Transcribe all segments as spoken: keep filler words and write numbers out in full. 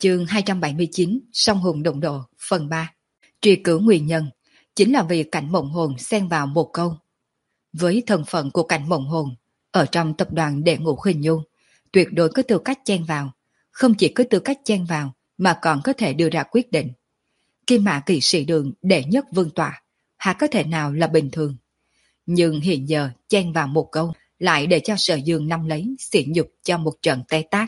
Chương hai trăm bảy mươi chín Song hùng đụng độ phần ba. Truy cứu nguyên nhân chính là vì Cảnh Mộng Hồn xen vào một câu. Với thân phận của Cảnh Mộng Hồn ở trong tập đoàn Đệ Ngũ Khinh Nhu, tuyệt đối có tư cách chen vào, không chỉ có tư cách chen vào mà còn có thể đưa ra quyết định. Kim Mã Kỵ Sĩ Đường đệ nhất vương tọa, há có thể nào là bình thường. Nhưng hiện giờ chen vào một câu lại để cho Sở Dương nắm lấy sỉ nhục cho một trận té tát.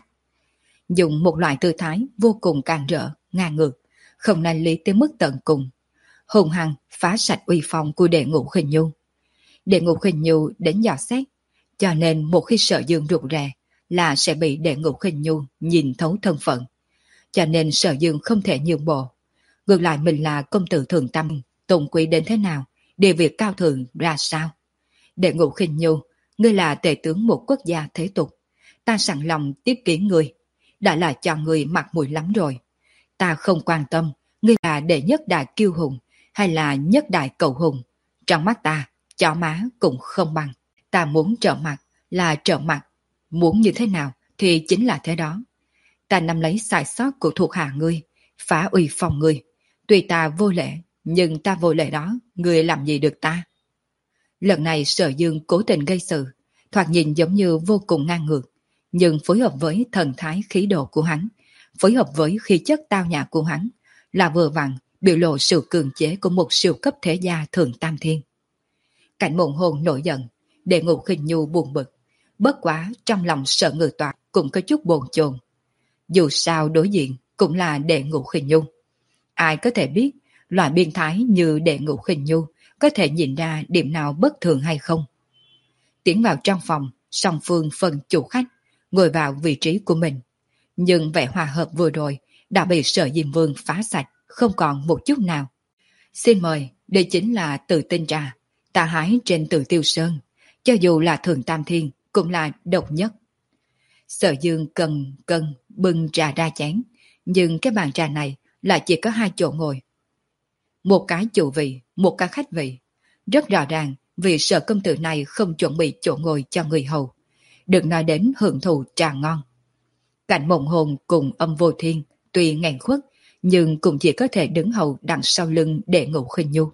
Dùng một loại tư thái vô cùng càn rỡ, ngang ngược, không nanh lý tới mức tận cùng, hùng hăng phá sạch uy phong của Đệ Ngũ Khinh Nhu. Đệ Ngũ Khinh Nhu đến dò xét, cho nên một khi Sở Dương rụt rè là sẽ bị Đệ Ngũ Khinh Nhu nhìn thấu thân phận, cho nên Sở Dương không thể nhường bộ. Ngược lại mình là công tử thượng tâm, tùng quý đến thế nào, địa vị cao thượng ra sao. Đệ Ngũ Khinh Nhu, ngươi là tể tướng một quốc gia thế tục, ta sẵn lòng tiếp kiến ngươi, đã là cho ngươi mặt mũi lắm rồi. Ta không quan tâm ngươi là đệ nhất đại kiêu hùng hay là nhất đại cầu hùng, trong mắt ta chó má cũng không bằng. Ta muốn trở mặt là trở mặt, muốn như thế nào thì chính là thế đó. Ta nắm lấy sai sót của thuộc hạ ngươi, phá uy phong ngươi. Tuy ta vô lễ, nhưng ta vô lễ đó, ngươi làm gì được ta? Lần này Sở Dương cố tình gây sự, thoạt nhìn giống như vô cùng ngang ngược, nhưng phối hợp với thần thái khí độ của hắn, phối hợp với khí chất tao nhã của hắn, là vừa vặn biểu lộ sự cường chế của một siêu cấp thế gia thượng tam thiên. Cảnh Mộng Hồn nổi giận, Đệ Ngũ Khinh Nhu buồn bực, bất quá trong lòng Sở Ngự Toại cũng có chút bồn chồn. Dù sao đối diện cũng là Đệ Ngũ Khinh Nhu, ai có thể biết loại biên thái như Đệ Ngũ Khinh Nhu có thể nhìn ra điểm nào bất thường hay không. Tiến vào trong phòng, song phương phân chủ khách ngồi vào vị trí của mình, nhưng vẻ hòa hợp vừa rồi đã bị Sở Diêm Vương phá sạch, không còn một chút nào. Xin mời, đây chính là Tử Tinh trà, ta hái trên Tử Tiêu Sơn, cho dù là Thượng Tam Thiên cũng là độc nhất. Sở Dương cần cân bưng trà ra chén, nhưng cái bàn trà này lại chỉ có hai chỗ ngồi. Một cái chủ vị, một cái khách vị. Rất rõ ràng vì Sở công tử này không chuẩn bị chỗ ngồi cho người hầu, đừng nói đến hưởng thụ trà ngon. Cảnh Mộng Hồn cùng Âm Vô Thiên tuy nghẹn khuất, nhưng cũng chỉ có thể đứng hầu đằng sau lưng Đệ Ngũ Khinh Nhu.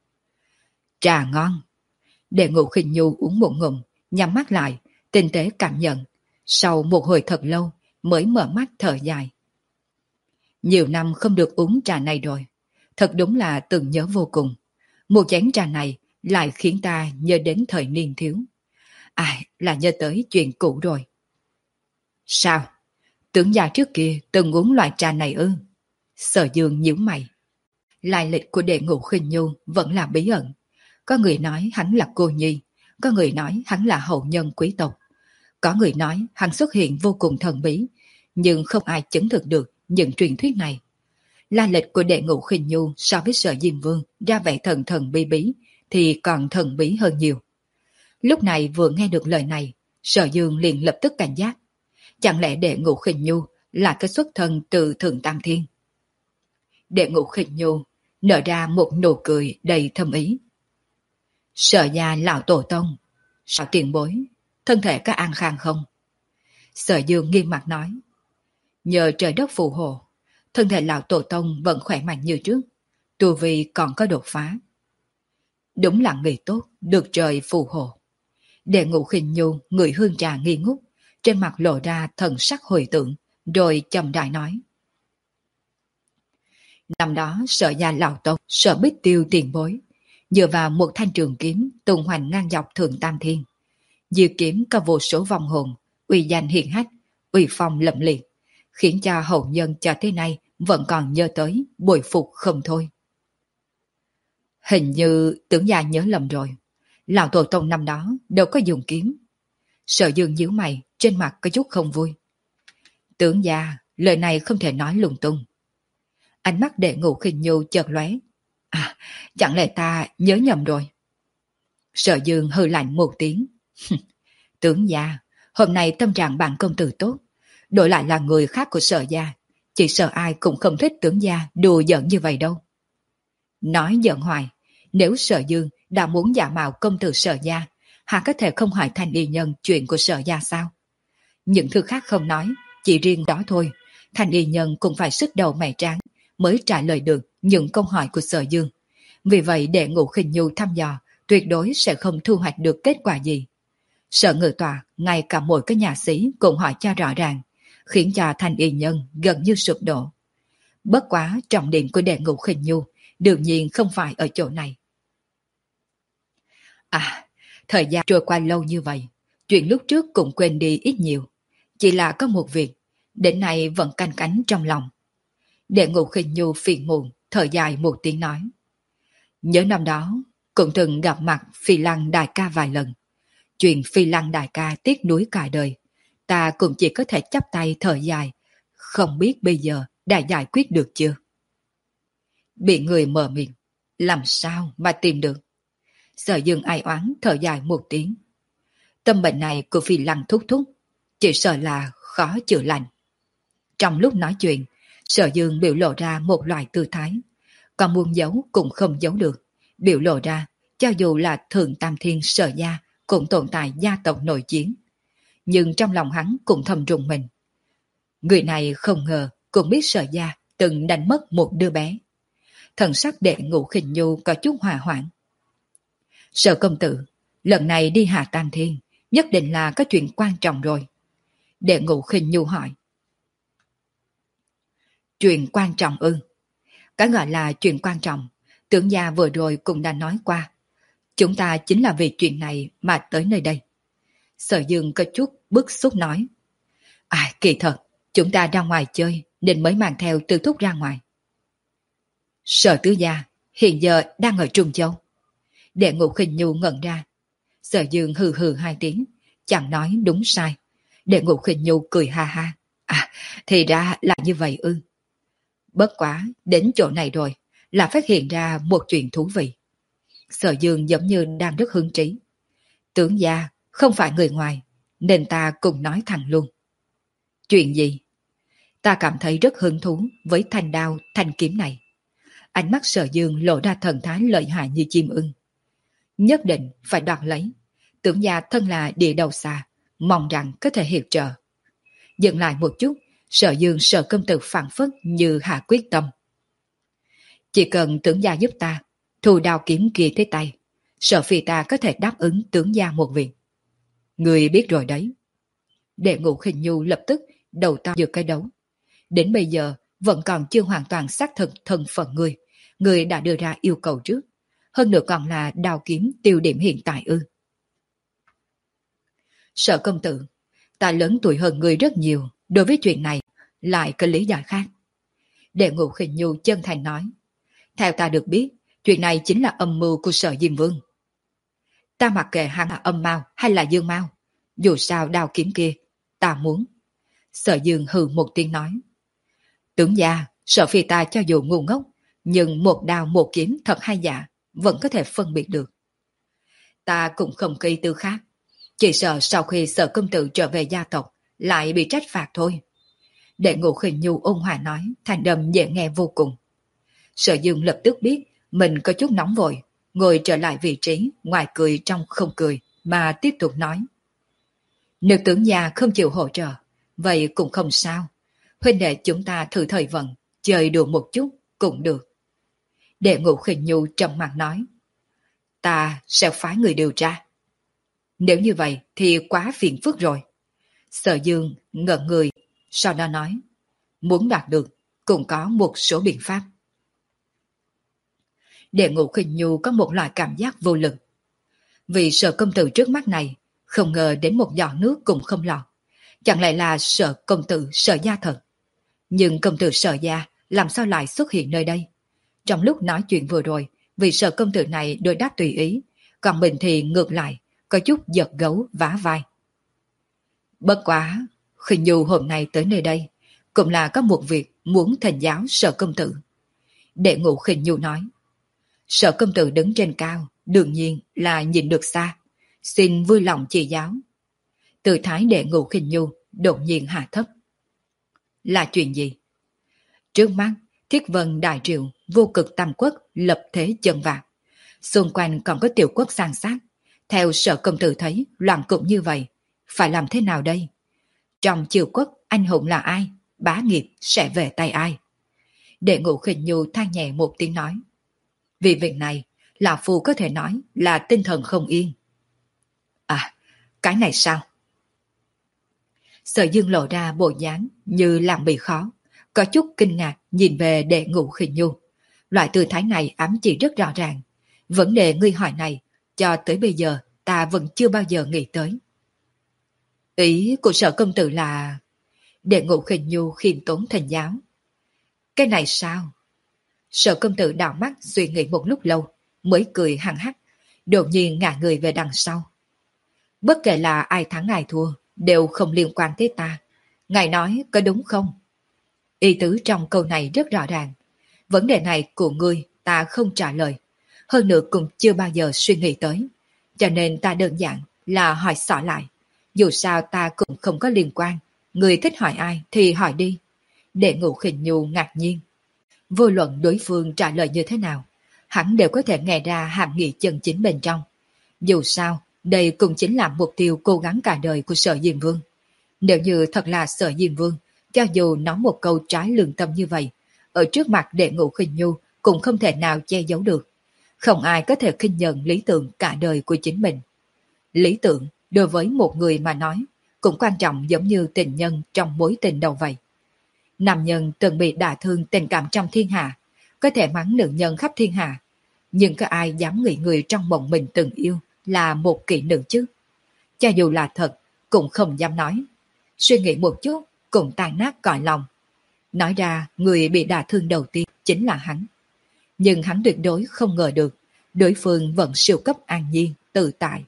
Trà ngon. Đệ Ngũ Khinh Nhu uống một ngụm, nhắm mắt lại, tinh tế cảm nhận. Sau một hồi thật lâu mới mở mắt thở dài. Nhiều năm không được uống trà này rồi, thật đúng là từng nhớ vô cùng. Một chén trà này lại khiến ta nhớ đến thời niên thiếu. Ai, là nhớ tới chuyện cũ rồi. Sao? Tướng gia trước kia từng uống loại trà này ư? Sở Dương nhíu mày. Lai lịch của Đệ Ngũ Khinh Nhu vẫn là bí ẩn. Có người nói hắn là cô nhi, có người nói hắn là hậu nhân quý tộc, có người nói hắn xuất hiện vô cùng thần bí, nhưng không ai chứng thực được những truyền thuyết này. Lai lịch của Đệ Ngũ Khinh Nhu so với Sở Diêm Vương ra vẻ thần thần bí bí thì còn thần bí hơn nhiều. Lúc này vừa nghe được lời này, Sở Dương liền lập tức cảnh giác. Chẳng lẽ Đệ Ngũ Khinh Nhu là cái xuất thân từ Thượng Tam Thiên? Đệ Ngũ Khinh Nhu nở ra một nụ cười đầy thâm ý. Sở gia lão tổ tông, Sở tiền bối, thân thể có an khang không? Sở Dương nghiêm mặt nói. Nhờ trời đất phù hộ, thân thể lão tổ tông vẫn khỏe mạnh như trước, tu vi còn có đột phá. Đúng là người tốt, được trời phù hộ. Đệ Ngũ Khinh Nhu người hương trà nghi ngút, trên mặt lộ ra thần sắc hồi tưởng, rồi chậm rãi nói. Năm đó Sở gia lão tộc Sở Bích Tiêu tiền bối dựa vào một thanh trường kiếm tung hoành ngang dọc Thượng Tam Thiên. Diệu kiếm có vô số vong hồn, uy danh hiển hách, uy phong lẫm liệt, khiến cho hậu nhân cho tới nay vẫn còn nhớ tới, bội phục không thôi. Hình như tướng gia nhớ lầm rồi, lão tổ tông năm đó đâu có dùng kiếm. Sở Dương nhíu mày, trên mặt có chút không vui. Tướng gia, lời này không thể nói lung tung. Ánh mắt Đệ Ngũ Khinh Nhu chợt lóe. À, chẳng lẽ ta nhớ nhầm rồi? Sở Dương hừ lạnh một tiếng. Tướng gia, hôm nay tâm trạng bạn công tử tốt, đổi lại là người khác của Sở gia, chỉ sợ ai cũng không thích tướng gia đùa giỡn như vậy đâu. Nói giỡn hoài, nếu Sở Dương đã muốn giả mạo công tử Sở gia, hắn có thể không hỏi Thanh Y Nhân chuyện của Sở gia sao? Những thứ khác không nói, chỉ riêng đó thôi, Thanh y nhân cũng phải sức đầu mẻ trán mới trả lời được những câu hỏi của Sở Dương. Vì vậy để Ngũ Khinh Nhu thăm dò, tuyệt đối sẽ không thu hoạch được kết quả gì. Sở Ngự Tọa, ngay cả mỗi cái nhà sĩ cũng hỏi cho rõ ràng, khiến cho Thanh y nhân gần như sụp đổ. Bất quá trọng điểm của đệ Ngũ Khinh Nhu đương nhiên không phải ở chỗ này. À, thời gian trôi qua lâu như vậy, chuyện lúc trước cũng quên đi ít nhiều. Chỉ là có một việc, đến nay vẫn canh cánh trong lòng. Đệ Ngũ Khinh Nhu phiền muộn, thở dài một tiếng nói. Nhớ năm đó, cũng từng gặp mặt Phi Lăng đại ca vài lần. Chuyện Phi Lăng đại ca tiếc nuối cả đời, ta cũng chỉ có thể chắp tay thở dài, không biết bây giờ đã giải quyết được chưa. Bị người mở miệng, làm sao mà tìm được? Sở Dương ai oán thở dài một tiếng. Tâm bệnh này của Phi Lăng thúc thúc, chỉ sợ là khó chữa lành. Trong lúc nói chuyện, Sở Dương biểu lộ ra một loại tư thái, còn muốn giấu cũng không giấu được, biểu lộ ra cho dù là Thượng Tam Thiên Sở gia cũng tồn tại gia tộc nội chiến. Nhưng trong lòng hắn cũng thầm rùng mình. Người này không ngờ cũng biết Sở gia từng đánh mất một đứa bé. Thần sắc đệ Ngũ Khinh Nhu có chút hòa hoãn. Sở công tử, lần này đi Hạ Tam Thiên nhất định là có chuyện quan trọng rồi. Đệ Ngũ Khinh Nhu hỏi. Chuyện quan trọng ư? Cái gọi là chuyện quan trọng, tưởng gia vừa rồi cũng đã nói qua. Chúng ta chính là vì chuyện này mà tới nơi đây. Sở Dương có chút bức xúc nói. À, kỳ thật, chúng ta ra ngoài chơi nên mới mang theo Tư Thúc ra ngoài. Sở tứ gia hiện giờ đang ở Trung Châu. Đệ Ngũ Khinh Nhu ngẩn ra. Sở Dương hừ hừ hai tiếng, chẳng nói đúng sai. Đệ Ngũ Khinh Nhu cười ha ha. À, thì ra là như vậy ư. Bất quá, đến chỗ này rồi, là phát hiện ra một chuyện thú vị. Sở Dương giống như đang rất hứng trí. Tưởng gia không phải người ngoài, nên ta cùng nói thẳng luôn. Chuyện gì? Ta cảm thấy rất hứng thú với thanh đao, thanh kiếm này. Ánh mắt Sở Dương lộ ra thần thái lợi hại như chim ưng. Nhất định phải đoạt lấy. Tưởng gia thân là địa đầu xa, mong rằng có thể hiệp trợ. Dừng lại một chút, Sở Dương Sở công tử phản phất như hạ quyết tâm. Chỉ cần tưởng gia giúp ta, thu đao kiếm kia tới tay, Sở phi ta có thể đáp ứng tưởng gia một việc. Người biết rồi đấy. Đệ Ngũ Khinh Nhu lập tức đầu tao giữa cái đấu. Đến bây giờ vẫn còn chưa hoàn toàn xác thực thân phận người. Người đã đưa ra yêu cầu trước. Hơn nữa còn là đao kiếm tiêu điểm hiện tại ư. Sở công tử, ta lớn tuổi hơn người rất nhiều, đối với chuyện này lại có lý giải khác. Đệ Ngũ Khinh Nhu chân thành nói. Theo ta được biết, chuyện này chính là âm mưu của Sở Diêm Vương. Ta mặc kệ hắn là âm mao hay là dương mao, dù sao đao kiếm kia, ta muốn. Sở Dương hừ một tiếng nói. Tưởng gia, Sở phi ta cho dù ngu ngốc, nhưng một đao một kiếm thật hay giả, vẫn có thể phân biệt được. Ta cũng không có ý tư khác, chỉ sợ sau khi Sở công tử trở về gia tộc, lại bị trách phạt thôi. Đệ Ngũ Khinh Nhu ôn hòa nói, thành đầm dễ nghe vô cùng. Sở Dương lập tức biết mình có chút nóng vội, ngồi trở lại vị trí, ngoài cười trong không cười, mà tiếp tục nói. Nếu tưởng gia không chịu hỗ trợ, vậy cũng không sao. Huynh đệ chúng ta thử thời vận, chơi đùa một chút cũng được. Đệ Ngũ Khinh Nhu trầm mặt nói. Ta sẽ phái người điều tra. Nếu như vậy thì quá phiền phức rồi. Sở Dương ngẩn người, sau đó nói. Muốn đạt được, cũng có một số biện pháp. Đệ Ngũ Khinh Nhu có một loại cảm giác vô lực. Vì Sở công tử trước mắt này, không ngờ đến một giọt nước cũng không lọt. Chẳng lẽ là Sở công tử Sở gia thật? Nhưng công tử Sở gia làm sao lại xuất hiện nơi đây? Trong lúc nói chuyện vừa rồi, vì Sở công tử này đối đáp tùy ý, còn mình thì ngược lại, có chút giật gấu vá vai. Bất quá, Khinh Nhu hôm nay tới nơi đây, cũng là có một việc muốn thỉnh giáo Sở công tử. Đệ Ngũ Khinh Nhu nói. Sở công tử đứng trên cao, đương nhiên là nhìn được xa. Xin vui lòng chỉ giáo. Từ thái Đệ Ngũ Khinh Nhu đột nhiên hạ thấp. Là chuyện gì? Trước mắt, Thiết Vân Đại Triệu, vô cực tam quốc lập thế chân vạc. Xung quanh còn có tiểu quốc san sát. Theo Sở công tử thấy, loạn cục như vậy, phải làm thế nào đây? Trong triều quốc, anh hùng là ai? bá nghiệp sẽ về tay ai? Đệ Ngũ Khinh Nhu than nhẹ một tiếng nói. Vì việc này, Lão Phu có thể nói là tinh thần không yên. À, cái này sao? Sở Dương lộ ra bộ dáng như làm bị khó, có chút kinh ngạc nhìn về Đệ Ngũ Khinh Nhu. Loại tư thái này ám chỉ rất rõ ràng. Vấn đề ngươi hỏi này, cho tới bây giờ ta vẫn chưa bao giờ nghĩ tới. Ý của Sở công tử là... Đệ Ngũ Khinh Nhu khiêm tốn thành giáo. Cái này sao? Sở công tử đảo mắt suy nghĩ một lúc lâu, mới cười hăng hắc, đột nhiên ngả người về đằng sau. Bất kể là ai thắng ai thua, đều không liên quan tới ta. Ngài nói có đúng không? Ý tứ trong câu này rất rõ ràng. Vấn đề này của ngươi ta không trả lời. Hơn nữa cũng chưa bao giờ suy nghĩ tới. Cho nên ta đơn giản là hỏi xỏ lại. Dù sao ta cũng không có liên quan. Ngươi thích hỏi ai thì hỏi đi. Đệ Ngũ Khinh Nhu ngạc nhiên. Vô luận đối phương trả lời như thế nào, hắn đều có thể nghe ra hàm nghĩa chân chính bên trong. Dù sao, đây cũng chính là mục tiêu cố gắng cả đời của Sở Diêm Vương. Nếu như thật là Sở Diêm Vương, cho dù nói một câu trái lương tâm như vậy, ở trước mặt Đệ Ngũ Khinh Nhu cũng không thể nào che giấu được. Không ai có thể khinh nhận lý tưởng cả đời của chính mình. Lý tưởng đối với một người mà nói cũng quan trọng giống như tình nhân trong mối tình đầu vậy. Nam nhân từng bị đả thương tình cảm trong thiên hạ, có thể mắng nữ nhân khắp thiên hạ, nhưng có ai dám nghĩ người trong mộng mình từng yêu là một kỹ nữ chứ? Cho dù là thật, cũng không dám nói. Suy nghĩ một chút, cũng tan nát cõi lòng. Nói ra, người bị đả thương đầu tiên chính là hắn. Nhưng hắn tuyệt đối không ngờ được, đối phương vẫn siêu cấp an nhiên, tự tại.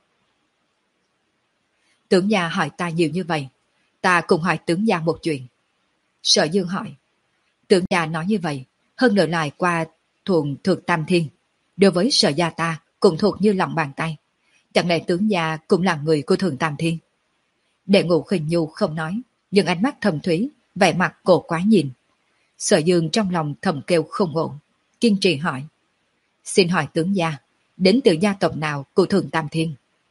Tướng gia hỏi ta nhiều như vậy, ta cũng hỏi tướng gia một chuyện. Sở Dương hỏi. Tướng gia nói như vậy, hơn nữa lại qua thuận Thượng Tam Thiên. Đối với Sở gia ta cũng thuộc như lòng bàn tay. Chẳng lẽ tướng gia cũng là người của Thượng Tam Thiên? Đệ Ngũ Khinh Nhu không nói, nhưng ánh mắt thầm thúy, vẻ mặt cổ quái nhìn. Sở Dương trong lòng thầm kêu không ổn, kiên trì hỏi. Xin hỏi tướng gia, đến từ gia tộc nào của Thượng Tam Thiên?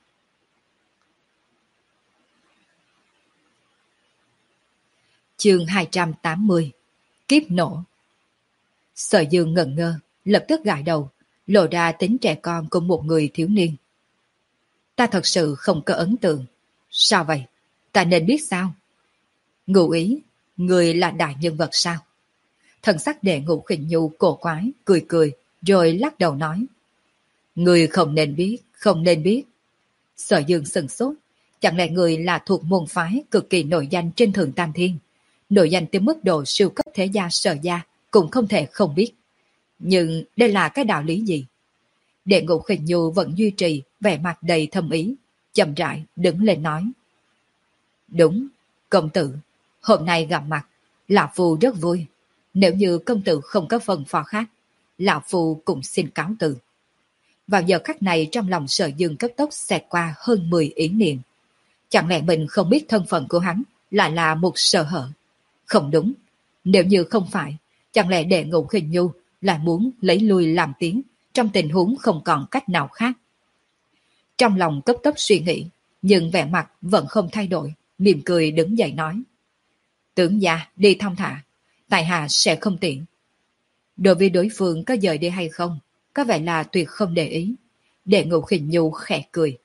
Chương hai trăm tám mươi. Kiếp nổ. Sở Dương ngẩn ngơ, lập tức gãi đầu, lộ ra tính trẻ con của một người thiếu niên. Ta thật sự không có ấn tượng. Sao vậy? Ta nên biết sao? Ngụ ý, người là đại nhân vật sao? Thần sắc Đệ Ngũ Khinh Nhu cổ quái, cười cười, rồi lắc đầu nói. Người không nên biết, không nên biết. Sở Dương sừng sốt, chẳng lẽ người là thuộc môn phái cực kỳ nổi danh trên Thượng Tam Thiên? Nổi danh tới mức độ siêu cấp thế gia Sở gia cũng không thể không biết. Nhưng đây là cái đạo lý gì? Đệ Ngũ Khinh Nhu vẫn duy trì vẻ mặt đầy thâm ý, chậm rãi đứng lên nói. Đúng, công tử, hôm nay gặp mặt, Lão Phu rất vui. Nếu như công tử không có phần phò khác, Lão Phu cũng xin cáo từ. Vào giờ khắc này trong lòng Sở Dương cấp tốc xẹt qua hơn mười ý niệm. Chẳng lẽ mình không biết thân phận của hắn lại là một sở hở? Không đúng, nếu như không phải, chẳng lẽ Đệ Ngũ Khinh Nhu lại muốn lấy lui làm tiếng trong tình huống không còn cách nào khác? Trong lòng cấp tốc suy nghĩ, nhưng vẻ mặt vẫn không thay đổi, mỉm cười đứng dậy nói. Tướng gia đi thong thả, tại hạ sẽ không tiện. Đối với đối phương có dời đi hay không, có vẻ là tuyệt không để ý. Đệ Ngũ Khinh Nhu khẽ cười.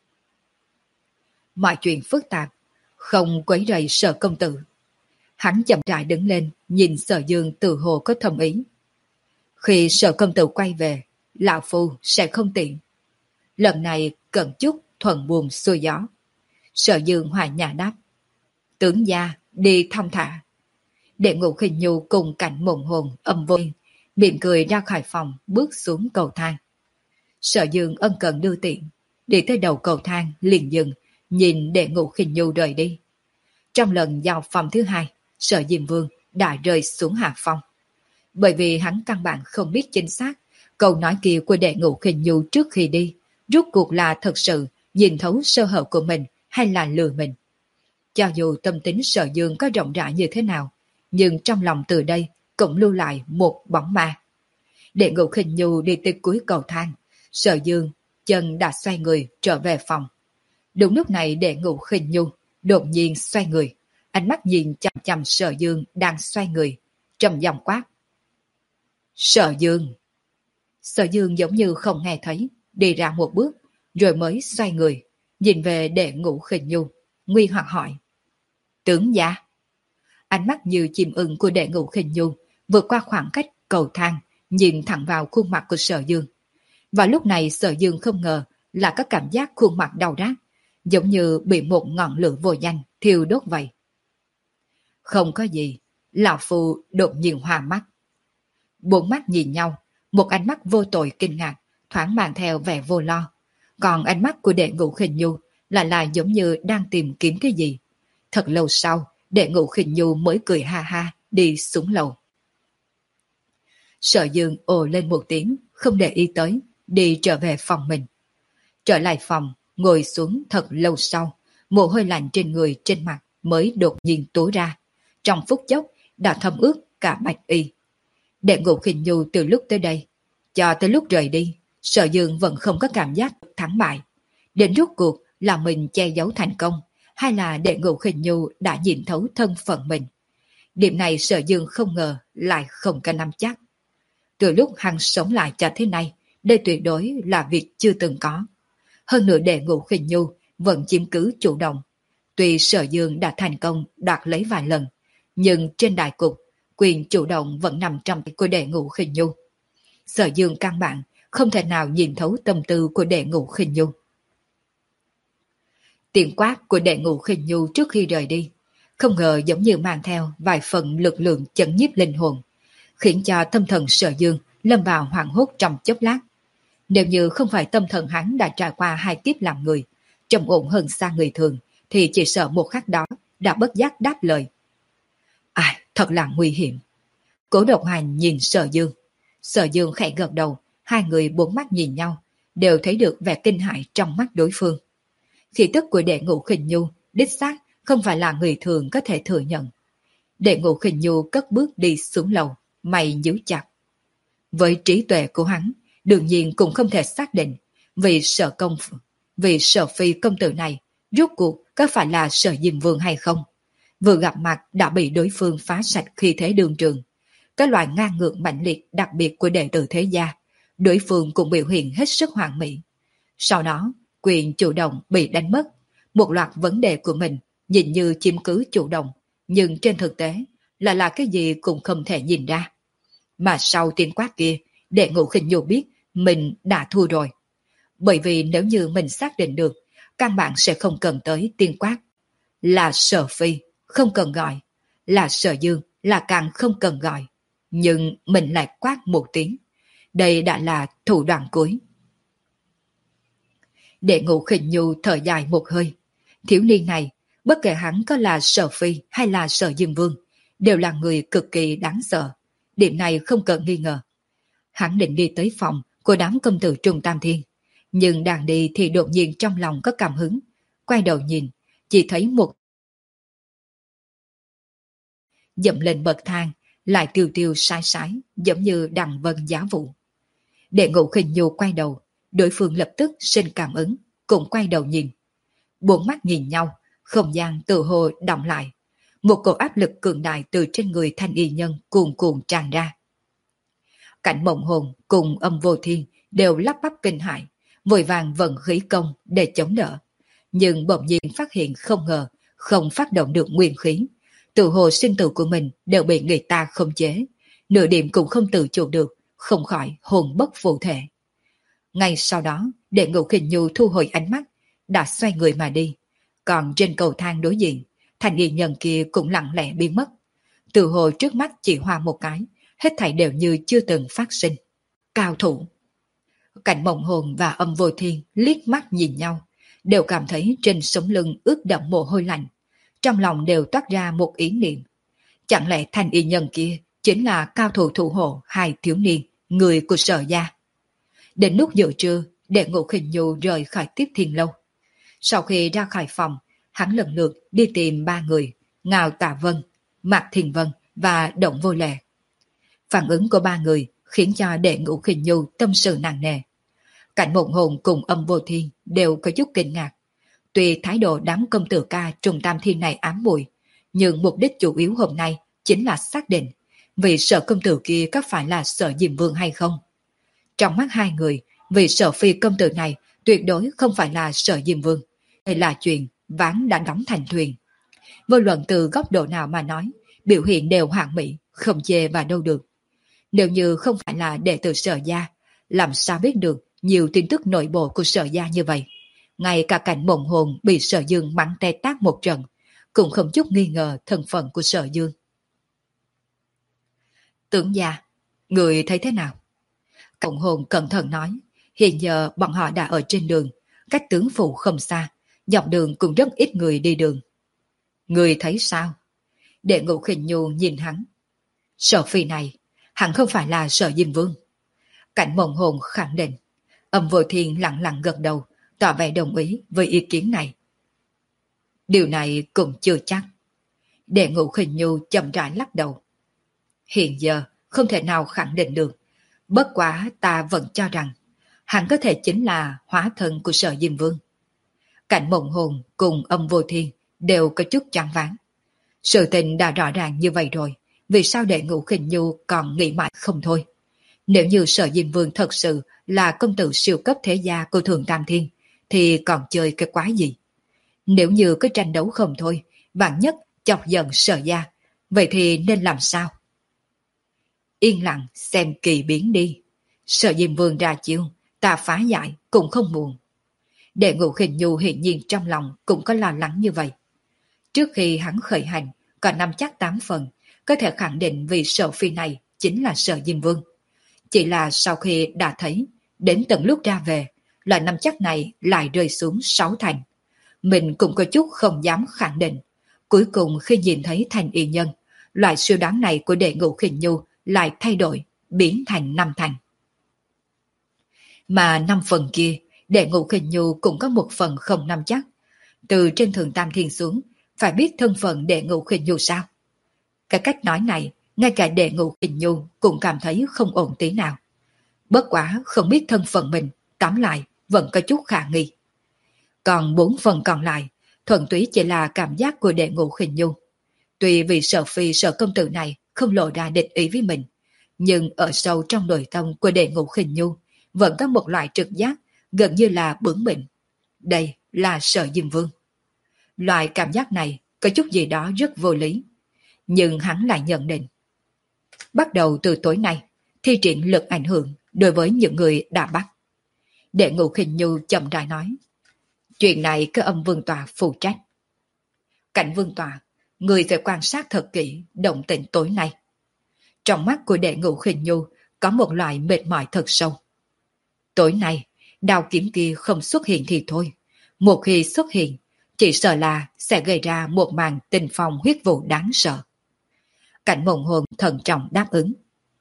Mọi chuyện phức tạp, không quấy rầy Sở công tử. Hắn chậm rãi đứng lên, nhìn Sở Dương từ hồ có thầm ý. Khi Sở công tử quay về, Lão Phu sẽ không tiện. Lần này cần chút thuận buồm xuôi gió. Sở Dương hòa nhã đáp. Tướng gia đi thong thả. Đệ Ngũ Khinh Nhu cùng cảnh mộng hồn âm vô, mỉm cười ra khỏi phòng, bước xuống cầu thang. Sở Dương ân cần đưa tiện, đi tới đầu cầu thang liền dừng, nhìn Đệ Ngũ Khinh Nhu rời đi. Trong lần giao phòng thứ hai, Sở Diêm Vương đã rơi xuống hạ phong. Bởi vì hắn căn bản không biết chính xác câu nói kia của Đệ Ngũ Khinh Nhu trước khi đi, rốt cuộc là thật sự nhìn thấu sơ hở của mình hay là lừa mình. Cho dù tâm tính Sở Dương có rộng rãi như thế nào, nhưng trong lòng từ đây cũng lưu lại một bóng ma. Đệ Ngũ Khinh Nhu đi tới cuối cầu thang, Sở Dương chân đã xoay người trở về phòng. Đúng lúc này Đệ Ngũ Khinh Nhu đột nhiên xoay người, ánh mắt nhìn chằm chằm Sở Dương đang xoay người, trầm giọng quát. Sở Dương! Sở Dương giống như không nghe thấy, đi ra một bước, rồi mới xoay người, nhìn về Đệ Ngũ Khinh Nhu, nguy hoặc hỏi. Tướng gia! Ánh mắt như chim ưng của Đệ Ngũ Khinh Nhu vượt qua khoảng cách cầu thang, nhìn thẳng vào khuôn mặt của Sở Dương. Và lúc này Sở Dương không ngờ là có cảm giác khuôn mặt đau rát, giống như bị một ngọn lửa vô danh thiêu đốt vậy. Không có gì, lão phu đột nhiên hoa mắt. Bốn mắt nhìn nhau, một ánh mắt vô tội kinh ngạc, thoáng mang theo vẻ vô lo. Còn ánh mắt của Đệ Ngũ Khinh Nhu lại là giống như đang tìm kiếm cái gì. Thật lâu sau, Đệ Ngũ Khinh Nhu mới cười ha ha đi xuống lầu. Sở Dương ồ lên một tiếng, không để ý tới, đi trở về phòng mình. Trở lại phòng, ngồi xuống thật lâu sau, mồ hôi lạnh trên người trên mặt mới đột nhiên túa ra. Trong phút chốc đã thấm ướt cả bạch y. Đệ Ngũ Khinh Nhu từ lúc tới đây, cho tới lúc rời đi, Sở Dương vẫn không có cảm giác thắng bại. Đến rốt cuộc là mình che giấu thành công, hay là Đệ Ngũ Khinh Nhu đã nhìn thấu thân phận mình. Điểm này Sở Dương không ngờ lại không có nắm chắc. Từ lúc hắn sống lại cho thế này, đây tuyệt đối là việc chưa từng có. Hơn nữa Đệ Ngũ Khinh Nhu vẫn chiếm cứ chủ động. Tuy Sở Dương đã thành công đoạt lấy vài lần, nhưng trên đại cục, quyền chủ động vẫn nằm trong tay của Đệ Ngũ Khinh Nhu. Sở Dương căn bản không thể nào nhìn thấu tâm tư của Đệ Ngũ Khinh Nhu. Tiếng quát của Đệ Ngũ Khinh Nhu trước khi rời đi, không ngờ giống như mang theo vài phần lực lượng chấn nhiếp linh hồn, khiến cho tâm thần Sở Dương lâm vào hoảng hốt trong chốc lát. Nếu như không phải tâm thần hắn đã trải qua hai kiếp làm người, trầm ổn hơn xa người thường, thì chỉ sợ một khắc đó đã bất giác đáp lời. À, thật là nguy hiểm. Cố Độc Hành nhìn Sở Dương. Sở Dương khẽ gật đầu, hai người bốn mắt nhìn nhau, đều thấy được vẻ kinh hãi trong mắt đối phương. Khí tức của Đệ Ngũ Khinh Nhu đích xác không phải là người thường có thể thừa nhận. Đệ Ngũ Khinh Nhu cất bước đi xuống lầu, mày nhíu chặt. Với trí tuệ của hắn, đương nhiên cũng không thể xác định vì Sở công vì Sở phi công tử này rốt cuộc có phải là Sở Diêm Vương hay không. Vừa gặp mặt đã bị đối phương phá sạch khi thế đường trường. Cái loại ngang ngược mạnh liệt đặc biệt của đệ tử thế gia, đối phương cũng biểu hiện hết sức hoàn mỹ. Sau đó, quyền chủ động bị đánh mất. Một loạt vấn đề của mình nhìn như chiếm cứ chủ động, nhưng trên thực tế là là cái gì cũng không thể nhìn ra. Mà sau tiếng quát kia, Đệ Ngũ Khinh Nhu biết mình đã thua rồi. Bởi vì nếu như mình xác định được, căn bản sẽ không cần tới tiếng quát. Là Sở phi, không cần gọi. Là Sở Dương, là càng không cần gọi. Nhưng mình lại quát một tiếng. Đây đã là thủ đoạn cuối. Đệ Ngũ Khinh Nhu thở dài một hơi. Thiếu niên này, bất kể hắn có là Sở phi hay là Sở Diêm Vương, đều là người cực kỳ đáng sợ. Điểm này không cần nghi ngờ. Hắn định đi tới phòng của đám công tử Trung Tam Thiên. Nhưng đang đi thì đột nhiên trong lòng có cảm hứng. Quay đầu nhìn, chỉ thấy một dậm lên bậc thang, lại tiêu tiêu sái sái, giống như đằng vân giá vụ. Đệ Ngũ Khinh Nhu quay đầu, đối phương lập tức sinh cảm ứng, cũng quay đầu nhìn. Bốn mắt nhìn nhau, không gian tự hồ động lại. Một cổ áp lực cường đại từ trên người thanh y nhân cuồn cuộn tràn ra. Cảnh Mộng Hồn cùng Âm Vô Thiên đều lắp bắp kinh hãi, vội vàng vận khí công để chống đỡ. Nhưng bỗng nhiên phát hiện không ngờ, không phát động được nguyên khí. Tự hồ sinh tử của mình đều bị người ta khống chế, nửa điểm cũng không tự chủ được, không khỏi hồn bất phụ thể. Ngay sau đó, Đệ Ngũ Khinh Nhu thu hồi ánh mắt, đã xoay người mà đi. Còn trên cầu thang đối diện, thanh y nhân kia cũng lặng lẽ biến mất. Tự hồ trước mắt chỉ hoa một cái, hết thảy đều như chưa từng phát sinh. Cao thủ. Cảnh Mộng Hồn và Âm Vô Thiên liếc mắt nhìn nhau, đều cảm thấy trên sống lưng ướt đẫm mồ hôi lạnh. Trong lòng đều toát ra một ý niệm. Chẳng lẽ thanh y nhân kia chính là cao thủ thủ hộ hai thiếu niên, người của Sở gia. Đến lúc giữa trưa, Đệ Ngũ Khinh Nhu rời khỏi Tiếp Thiên Lâu. Sau khi ra khỏi phòng, hắn lần lượt đi tìm ba người, Ngao Tạ Vân, Mạc Thiền Vân và Động Vô Lệ. Phản ứng của ba người khiến cho Đệ Ngũ Khinh Nhu tâm sự nặng nề. Cảnh Mộng Hồn cùng Âm Vô Thiên đều có chút kinh ngạc. Tuy thái độ đám công tử ca Trung Tam Thiên này ám muội, Nhưng mục đích chủ yếu hôm nay chính là xác định vị Sở công tử kia có phải là Sở Diêm Vương hay không. Trong mắt hai người, vị Sở phi công tử này tuyệt đối không phải là Sở Diêm Vương. Đây là chuyện ván đã đóng thành thuyền. Vô luận từ góc độ nào mà nói, biểu hiện đều hoàn mỹ, không chê và đâu được. Nếu như không phải là đệ tử Sở gia, làm sao biết được nhiều tin tức nội bộ của Sở gia như vậy. Ngay cả cảnh Mộng Hồn bị Sở Dương mắng te tát một trận, cũng không chút nghi ngờ thân phận của Sở Dương. Tưởng gia, người thấy thế nào? Cộng hồn cẩn thận nói, hiện giờ bọn họ đã ở trên đường, cách tướng phủ không xa, dọc đường cũng rất ít người đi đường. Người thấy sao? Đệ Ngũ Khinh Nhu nhìn hắn. Sở phi này, hẳn không phải là Sở Diêm Vương. Cảnh Mộng Hồn khẳng định. Âm Vô Thiên lặng lặng gật đầu, tỏ vẻ đồng ý với ý kiến này. Điều này cũng chưa chắc. Đệ Ngũ Khinh Nhu chậm rãi lắc đầu. Hiện giờ không thể nào khẳng định được. Bất quá ta vẫn cho rằng hắn có thể chính là hóa thân của Sở Diêm Vương. Cảnh Mộng Hồn cùng Âm Vô Thiên đều có chút choáng váng. Sự tình đã rõ ràng như vậy rồi, vì sao Đệ Ngũ Khinh Nhu còn nghĩ mãi không thôi? Nếu như Sở Diêm Vương thật sự là công tử siêu cấp thế gia của Thường Tam Thiên, thì còn chơi cái quái gì? Nếu như cái tranh đấu không thôi, vạn nhất chọc giận Sở gia, vậy thì nên làm sao? Yên lặng xem kỳ biến đi. Sở Diêm Vương ra chiêu, ta phá giải cũng không muộn. Đệ Ngũ Khinh Nhu hiện nhiên trong lòng cũng có lo lắng như vậy. Trước khi hắn khởi hành, còn năm chắc tám phần, có thể khẳng định vì Sở phi này chính là Sở Diêm Vương. Chỉ là sau khi đã thấy, đến tận lúc ra về, loại năm chắc này lại rơi xuống sáu thành. Mình cũng có chút không dám khẳng định. Cuối cùng khi nhìn thấy thành y nhân, loại suy đoán này của Đệ Ngũ Khinh Nhu lại thay đổi, biến thành năm thành. Mà năm phần kia, Đệ Ngũ Khinh Nhu cũng có một phần không năm chắc. Từ trên Thường Tam Thiên xuống, phải biết thân phận Đệ Ngũ Khinh Nhu sao? Cái cách nói này, ngay cả Đệ Ngũ Khinh Nhu cũng cảm thấy không ổn tí nào. Bất quá không biết thân phận mình, tóm lại vẫn có chút khả nghi. Còn bốn phần còn lại, thuần túy chỉ là cảm giác của Đệ Ngũ Khinh Nhu. Tuy vì Sở phi Sở công tử này không lộ ra địch ý với mình, nhưng ở sâu trong nội tâm của Đệ Ngũ Khinh Nhu vẫn có một loại trực giác gần như là bướng bỉnh. Đây là Sở Diêm Vương. Loại cảm giác này có chút gì đó rất vô lý, nhưng hắn lại nhận định. Bắt đầu từ tối nay, thi triển lực ảnh hưởng đối với những người đã bắt. Đệ Ngũ Khinh Nhu chậm rãi nói. Chuyện này có Âm Vương Tòa phụ trách. Cảnh Vương Tòa, người phải quan sát thật kỹ động tĩnh tối nay. Trong mắt của Đệ Ngũ Khinh Nhu có một loại mệt mỏi thật sâu. Tối nay, đao kiếm kia không xuất hiện thì thôi. Một khi xuất hiện, chỉ sợ là sẽ gây ra một màn tình phong huyết vụ đáng sợ. Cảnh Mộng Hồn thận trọng đáp ứng.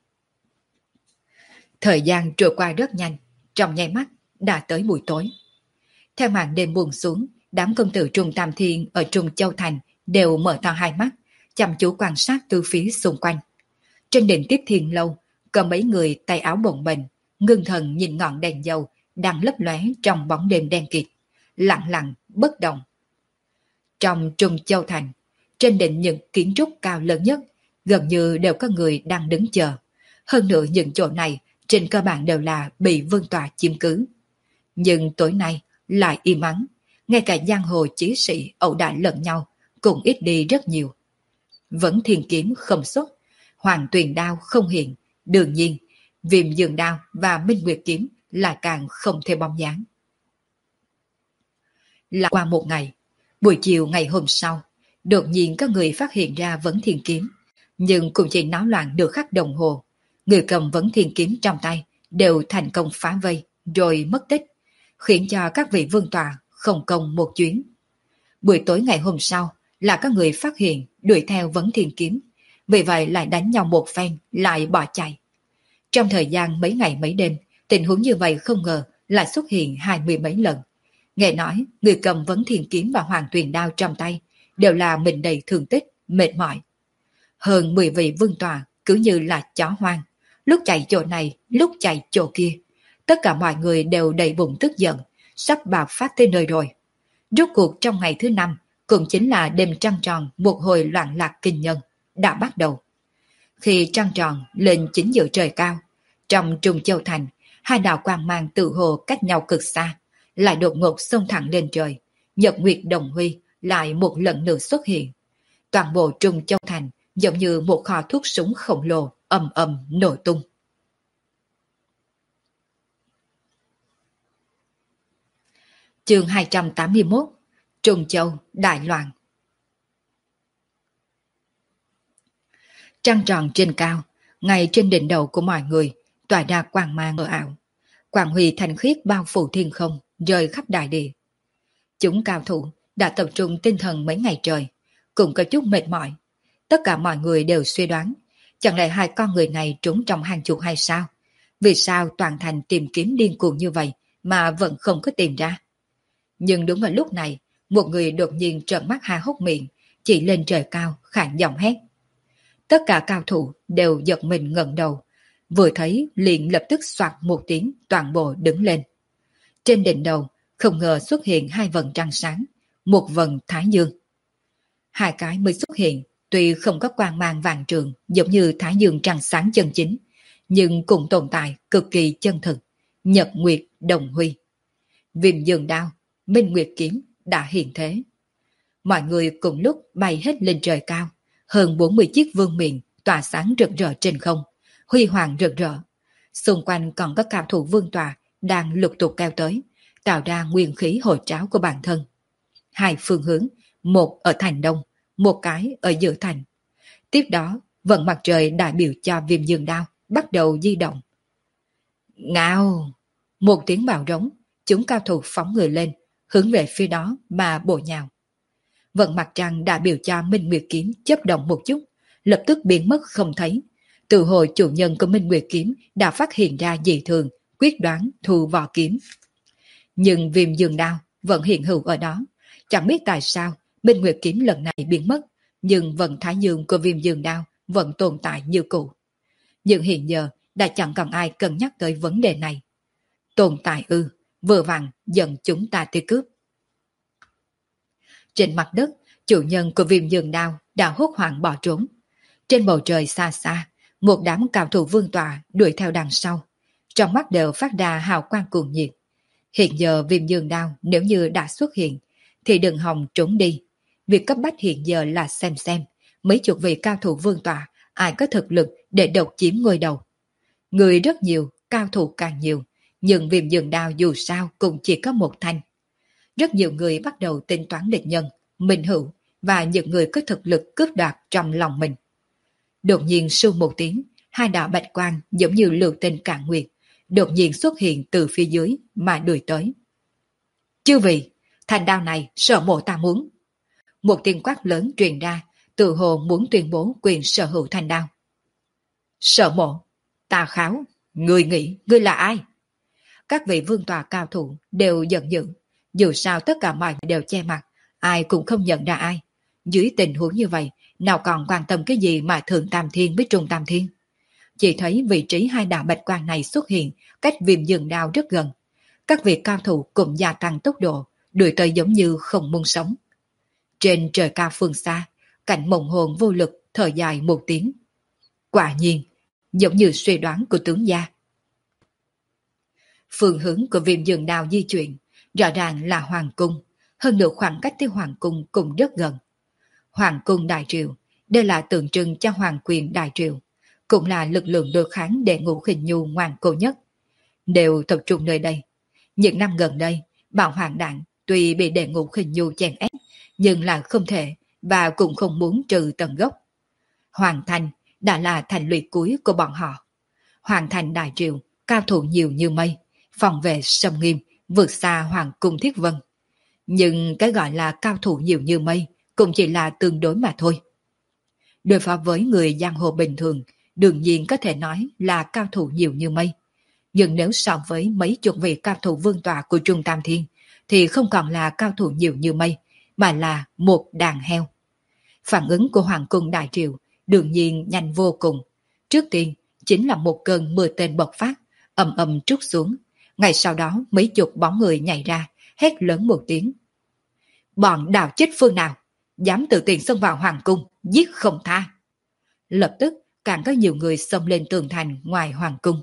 Thời gian trôi qua rất nhanh, trong nháy mắt đã tới buổi tối. Theo màn đêm buông xuống, đám công tử Trung Tam Thiên ở Trung Châu Thành đều mở to hai mắt, chăm chú quan sát từ phía xung quanh. Trên đỉnh Tiếp Thiên Lâu, có mấy người tay áo bồng bềnh, ngưng thần nhìn ngọn đèn dầu đang lấp lóe trong bóng đêm đen kịt, lặng lặng bất động. Trong Trung Châu Thành, trên đỉnh những kiến trúc cao lớn nhất, gần như đều có người đang đứng chờ. Hơn nữa những chỗ này trên cơ bản đều là bị Vương Tòa chiếm cứ. Nhưng tối nay lại im ắng, ngay cả giang hồ chí sĩ ẩu đả lẫn nhau cũng ít đi rất nhiều. Vẫn Thiên Kiếm không xuất, Hoàng Tuyền Đao không hiện, đương nhiên Viêm Dương Đao và Minh Nguyệt Kiếm là càng không thể bóng dáng. Là qua một ngày, buổi chiều ngày hôm sau, đột nhiên có người phát hiện ra Vấn Thiên Kiếm, nhưng cũng chỉ náo loạn được khắc đồng hồ. Người cầm Vấn Thiên Kiếm trong tay đều thành công phá vây rồi mất tích, khiến cho các vị vương tọa không công một chuyến. Buổi tối ngày hôm sau là có người phát hiện đuổi theo Vấn Thiên Kiếm, vì vậy lại đánh nhau một phen lại bỏ chạy. Trong thời gian mấy ngày mấy đêm, tình huống như vậy không ngờ lại xuất hiện hai mươi mấy lần. Nghe nói người cầm Vấn Thiên Kiếm và Hoàng Tuyền Đao trong tay đều là mình đầy thương tích, mệt mỏi. Hơn mười vị vương tọa cứ như là chó hoang, lúc chạy chỗ này, lúc chạy chỗ kia. Tất cả mọi người đều đầy bụng tức giận, sắp bạo phát tới nơi rồi. Rốt cuộc trong ngày thứ năm, cũng chính là đêm trăng tròn một hồi loạn lạc kinh nhân, đã bắt đầu. Khi trăng tròn lên chính giữa trời cao, trong Trung Châu Thành, hai đạo quang mang tự hồ cách nhau cực xa, lại đột ngột xông thẳng lên trời. Nhật Nguyệt Đồng Huy lại một lần nữa xuất hiện. Toàn bộ Trung Châu Thành giống như một kho thuốc súng khổng lồ ầm ầm nổ tung. Chương hai trăm tám mươi mốt, Trung Châu đại loạn. Trăng tròn trên cao, ngay trên đỉnh đầu của mọi người, tỏa ra quang mang mờ ảo. Quang huy thanh khiết bao phủ thiên không, rơi khắp đại địa. Chúng cao thủ đã tập trung tinh thần mấy ngày trời, cũng có chút mệt mỏi. Tất cả mọi người đều suy đoán, chẳng lẽ hai con người này trốn trong hang chuột hay sao? Vì sao toàn thành tìm kiếm điên cuồng như vậy mà vẫn không có tìm ra? Nhưng đúng vào lúc này, một người đột nhiên trợn mắt há hốc miệng, chỉ lên trời cao khản giọng hét. Tất cả cao thủ đều giật mình ngẩng đầu, vừa thấy liền lập tức xoạt một tiếng toàn bộ đứng lên. Trên đỉnh đầu không ngờ xuất hiện hai vầng trăng sáng, một vầng thái dương. Hai cái mới xuất hiện, tuy không có quang mang vàng trường giống như thái dương trăng sáng chân chính, nhưng cũng tồn tại cực kỳ chân thực, Nhật Nguyệt Đồng Huy. Viêm dương đao, Minh Nguyệt kiếm đã hiện thế. Mọi người cùng lúc bay hết lên trời cao, hơn bốn mươi chiếc vương miện tỏa sáng rực rỡ trên không, huy hoàng rực rỡ. Xung quanh còn có cao thủ vương tòa đang lục tục kéo tới, tạo ra nguyên khí hồi tráo của bản thân. Hai phương hướng, một ở thành đông, một cái ở giữa thành. Tiếp đó, vận mặt trời đại biểu cho viêm dương đao bắt đầu di động. Ngao! Một tiếng bạo rống, chúng cao thủ phóng người lên, hướng về phía đó mà bổ nhào. Vận mặt trăng đã biểu cho Minh Nguyệt kiếm chớp động một chút, lập tức biến mất không thấy. Từ hồi chủ nhân của Minh Nguyệt kiếm đã phát hiện ra dị thường, quyết đoán thu vỏ kiếm. Nhưng viêm dương đao vẫn hiện hữu ở đó. Chẳng biết tại sao Minh Nguyệt kiếm lần này biến mất, nhưng vận thái dương của viêm dương đao vẫn tồn tại như cũ. Nhưng hiện giờ đã chẳng còn ai cân nhắc tới vấn đề này. Tồn tại ư, vừa vặn dẫn chúng ta tới cướp. Trên mặt đất, chủ nhân của viêm dương đao đã hốt hoảng bỏ trốn. Trên bầu trời xa xa, một đám cao thủ vương tọa đuổi theo đằng sau. Trong mắt đều phát ra hào quang cuồng nhiệt. Hiện giờ viêm dương đao nếu như đã xuất hiện, thì đừng hòng trốn đi. Việc cấp bách hiện giờ là xem xem, mấy chục vị cao thủ vương tọa ai có thực lực để độc chiếm ngôi đầu. Người rất nhiều, cao thủ càng nhiều, nhưng viêm dương đao dù sao cũng chỉ có một thanh. Rất nhiều người bắt đầu tính toán địch nhân, minh hữu và những người có thực lực cướp đoạt trong lòng mình. Đột nhiên su một tiếng, hai đạo bạch quang giống như lưu tinh cạn nguyệt, đột nhiên xuất hiện từ phía dưới mà đuổi tới. Chư vị, thanh đao này sở mộ ta muốn. Một tiếng quát lớn truyền ra, tự hồ muốn tuyên bố quyền sở hữu thanh đao. Sở mộ, ta kháo, người nghĩ ngươi là ai? Các vị vương tòa cao thủ đều giận dữ, dù sao tất cả mọi người đều che mặt, ai cũng không nhận ra ai. Dưới tình huống như vậy, nào còn quan tâm cái gì mà thượng tam thiên với trung tam thiên. Chỉ thấy vị trí hai đạo bạch quang này xuất hiện cách viêm dương đao rất gần. Các vị cao thủ cũng gia tăng tốc độ, đuổi tới giống như không muốn sống. Trên trời cao phương xa, cảnh mộng hồn vô lực thở dài một tiếng. Quả nhiên, giống như suy đoán của tướng gia. Phương hướng của viêm dương đao di chuyển, rõ ràng là hoàng cung, hơn nữa khoảng cách tới hoàng cung cũng rất gần. Hoàng cung đại triều, đây là tượng trưng cho hoàng quyền đại triều, cũng là lực lượng đối kháng để Ngũ Khinh Nhu ngoan cố nhất, đều tập trung nơi đây. Những năm gần đây, Bảo Hoàng Đảng tuy bị đệ Ngũ Khinh Nhu chèn ép, nhưng là không thể và cũng không muốn trừ tận gốc. Hoàng thành đã là thành lũy cuối của bọn họ. Hoàng thành đại triều, cao thủ nhiều như mây, phòng vệ sông nghiêm, vượt xa Hoàng cung Thiết Vân. Nhưng cái gọi là cao thủ nhiều như mây cũng chỉ là tương đối mà thôi. Đối phó với người giang hồ bình thường, đương nhiên có thể nói là cao thủ nhiều như mây. Nhưng nếu so với mấy chục vị cao thủ vương tọa của Trung Tam Thiên, thì không còn là cao thủ nhiều như mây, mà là một đàn heo. Phản ứng của Hoàng cung đại triều đương nhiên nhanh vô cùng. Trước tiên chính là một cơn mưa tên bộc phát, ầm ầm trút xuống. Ngay sau đó mấy chục bóng người nhảy ra, hét lớn một tiếng. Bọn đào chết phương nào, dám tự tiện xông vào hoàng cung, giết không tha. Lập tức càng có nhiều người xông lên tường thành ngoài hoàng cung.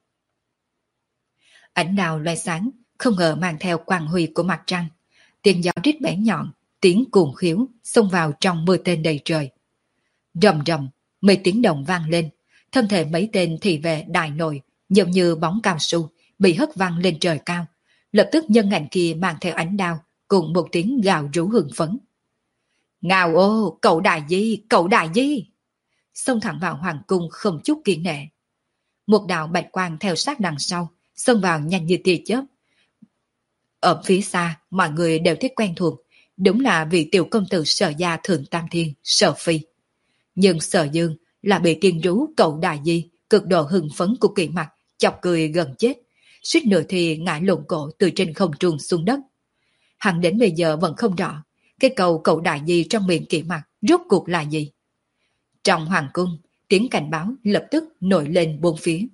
Ánh đào loe sáng, không ngờ mang theo quang huy của mặt trăng. Tiếng gió rít bén nhọn, tiếng cuồng khiếu xông vào trong mưa tên đầy trời. Rầm rầm, mấy tiếng động vang lên, thân thể mấy tên thị vệ đại nội giống như bóng cao su bị hất văng lên trời cao. Lập tức nhân ảnh kia mang theo ánh đao cùng một tiếng gào rú hưng phấn. Ngao ô, cậu đại di, cậu đại di! Xông thẳng vào hoàng cung không chút kiêng nể. Một đạo bạch quang theo sát đằng sau, xông vào nhanh như tia chớp. Ở phía xa, mọi người đều thấy quen thuộc, đúng là vị tiểu công tử Sở gia Thượng Tam Thiên, Sở Phi. Nhưng Sở Dương là bị tiên rú cậu đại di cực độ hưng phấn của Kỳ Mặc chọc cười gần chết, suýt nữa thì ngã lộn cổ từ trên không trung xuống đất. Hắn đến bây giờ vẫn không rõ cái câu cậu đại di trong miệng Kỳ Mặc rốt cuộc là gì. Trong hoàng cung, tiếng cảnh báo lập tức nổi lên bốn phía.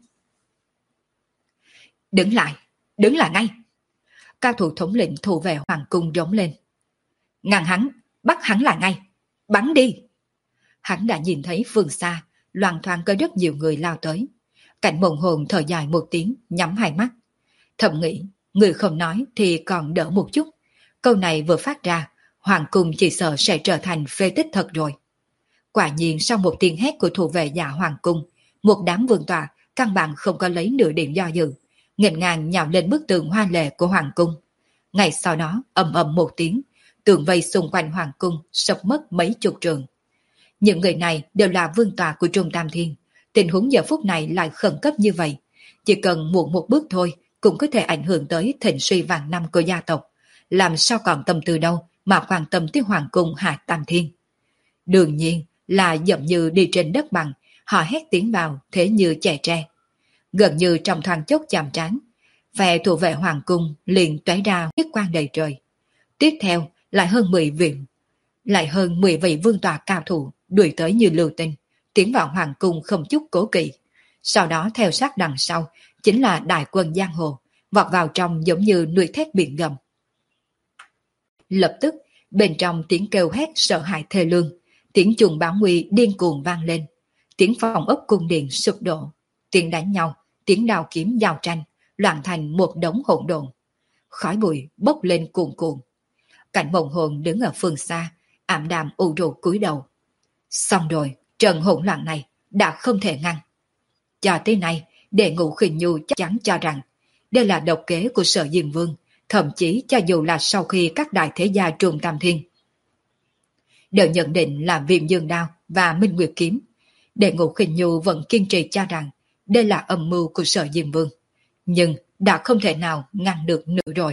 Đứng lại, đứng lại ngay! Cao thủ thống lĩnh thủ vệ hoàng cung rống lên. Ngăn hắn, bắt hắn lại ngay, bắn đi! Hắn đã nhìn thấy phương xa, loang thoáng có rất nhiều người lao tới. Cảnh Mộng Hồn thở dài một tiếng, nhắm hai mắt. Thầm nghĩ, người không nói thì còn đỡ một chút. Câu này vừa phát ra, hoàng cung chỉ sợ sẽ trở thành phế tích thật rồi. Quả nhiên sau một tiếng hét của thủ vệ giả hoàng cung, một đám vương tọa căn bản không có lấy nửa điểm do dự, nghênh ngang nhào lên bức tường hoa lệ của hoàng cung. Ngay sau đó ầm ầm một tiếng, tường vây xung quanh hoàng cung sập mất mấy chục trường. Những người này đều là vương tọa của Trung Tam Thiên. Tình huống giờ phút này lại khẩn cấp như vậy, chỉ cần muộn một bước thôi cũng có thể ảnh hưởng tới thịnh suy vạn năm của gia tộc. Làm sao còn tâm tư đâu mà quan tâm tới hoàng cung Hạ Tam Thiên. Đương nhiên là giống như đi trên đất bằng, họ hét tiếng vào thế như trẻ tre. Gần như trong thoáng chốc chạm trán, phe thủ vệ hoàng cung liền tóe ra huyết quang đầy trời. Tiếp theo lại hơn mười vị, lại hơn mười vị vương tọa cao thủ đuổi tới như lưu tinh, tiến vào hoàng cung không chút cố kỵ. Sau đó theo sát đằng sau chính là đại quân giang hồ, vọt vào trong giống như nuôi thét biển gầm. Lập tức bên trong tiếng kêu hét sợ hãi thê lương, tiếng chuông báo nguy điên cuồng vang lên, tiếng phòng ốc cung điện sụp đổ, tiếng đánh nhau, tiếng đao kiếm giao tranh loạn thành một đống hỗn độn. Khói bụi bốc lên cuồn cuộn. Cảnh Mộng Hồn đứng ở phương xa, ảm đạm u rũ cúi đầu. Xong rồi, trận hỗn loạn này đã không thể ngăn. Cho tới nay, Đệ Ngũ Khinh Nhu chắc chắn cho rằng đây là độc kế của Sở Diêm Vương, thậm chí cho dù là sau khi các đại thế gia Trung Tam Thiên đều nhận định là Viêm Dương Đao và Minh Nguyệt Kiếm, Đệ Ngũ Khinh Nhu vẫn kiên trì cho rằng đây là âm mưu của Sở Diêm Vương, nhưng đã không thể nào ngăn được nữa rồi.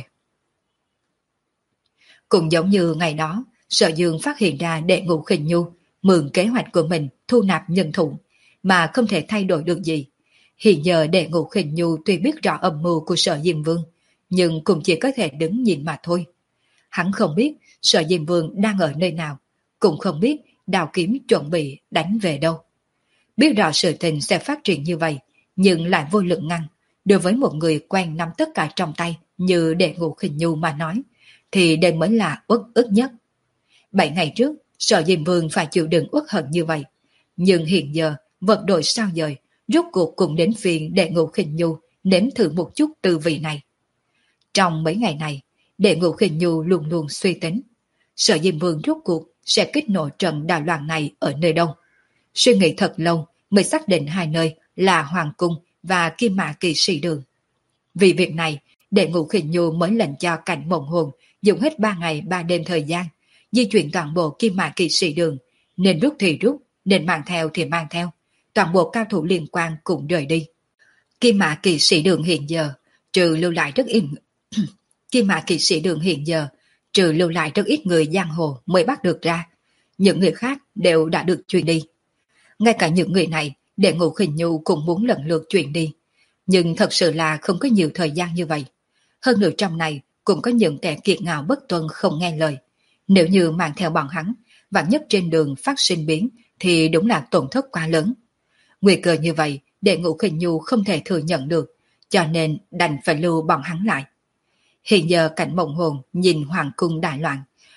Cũng giống như ngày đó, Sở Dương phát hiện ra Đệ Ngũ Khinh Nhu mượn kế hoạch của mình thu nạp nhân thủ, mà không thể thay đổi được gì. Hiện giờ Đệ Ngũ Khinh Nhu tuy biết rõ âm mưu của Sở Diêm Vương, nhưng cũng chỉ có thể đứng nhìn mà thôi. Hắn không biết Sở Diêm Vương đang ở nơi nào, cũng không biết đào kiếm chuẩn bị đánh về đâu. Biết rõ sự tình sẽ phát triển như vậy, nhưng lại vô lực ngăn. Đối với một người quen nắm tất cả trong tay như Đệ Ngũ Khinh Nhu mà nói, thì đây mới là uất ức nhất. Bảy ngày trước, Sở Diêm Vương phải chịu đựng uất hận như vậy. Nhưng hiện giờ, vật đổi sao dời, rốt cuộc cũng đến phiên Đệ Ngũ Khinh Nhu nếm thử một chút tư vị này. Trong mấy ngày này, Đệ Ngũ Khinh Nhu luôn luôn suy tính. Sở Diêm Vương rốt cuộc sẽ kích nổ trận đảo loạn này ở nơi đâu. Suy nghĩ thật lâu mới xác định hai nơi là Hoàng Cung và Kim Mã Kỳ Sĩ Đường. Vì việc này, Đệ Ngũ Khinh Nhu mới lệnh cho Cảnh Mộng Hồn dùng hết ba ngày ba đêm thời gian, di chuyển toàn bộ Kim Mã Kỳ Sĩ Đường, nên rút thì rút, nên mang theo thì mang theo, toàn bộ cao thủ liên quan cũng rời đi. Kim Mã Kỳ Sĩ Đường hiện giờ, trừ lưu lại rất ít Kim Mã Kỳ Sĩ Đường hiện giờ, trừ lưu lại rất ít người giang hồ mới bắt được ra, những người khác đều đã được chuyển đi. Ngay cả những người này, Đệ Ngũ Khinh Nhu cũng muốn lần lượt chuyển đi, nhưng thật sự là không có nhiều thời gian như vậy. Hơn nữa trong này cũng có những kẻ kiệt ngạo bất tuân không nghe lời. Nếu như mang theo bọn hắn, vạn nhất trên đường phát sinh biến thì đúng là tổn thất quá lớn. Nguy cơ như vậy, Đệ Ngũ Khinh Nhu không thể thừa nhận được, cho nên đành phải lưu bọn hắn lại. Hiện giờ Cảnh Mộng Hồn nhìn hoàng cung đại loạn,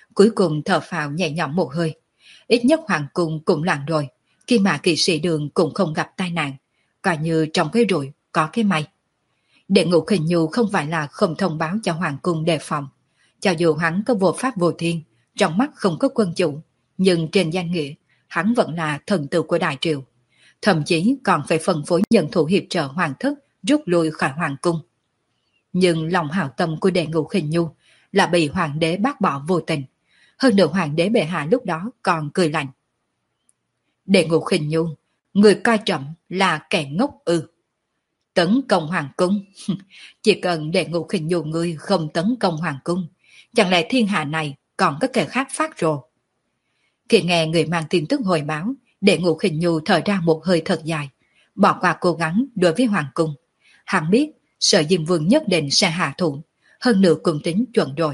cuối cùng thở phào nhẹ nhõm một hơi. Ít nhất hoàng cung cũng lặng rồi, khi mà kỵ sĩ đường cũng không gặp tai nạn, coi như trong cái rủi có cái may. Đệ Ngũ Khinh Nhu không phải là không thông báo cho hoàng cung đề phòng. Cho dù hắn có vô pháp vô thiên, trong mắt không có quân chủ, nhưng trên danh nghĩa, hắn vẫn là thần tử của đại triều. Thậm chí còn phải phân phối nhân thủ hiệp trợ hoàng thất rút lui khỏi hoàng cung. Nhưng lòng hảo tâm của Đệ Ngũ Khinh Nhu là bị hoàng đế bác bỏ vô tình. Hơn nữa hoàng đế bệ hạ lúc đó còn cười lạnh. Đệ Ngũ Khinh Nhu, người coi trọng là kẻ ngốc ư? Tấn công hoàng cung? Chỉ cần Đệ Ngũ Khinh Nhu ngươi không tấn công hoàng cung, chẳng lẽ thiên hạ này còn có kẻ khác phát rồ? Khi nghe người mang tin tức hồi báo, Đệ Ngũ Khinh Nhu thở ra một hơi thật dài, bỏ qua cố gắng đối với hoàng cung. Hắn biết Sở Diêm Vương nhất định sẽ hạ thủ, hơn nữa cũng tính chuẩn rồi.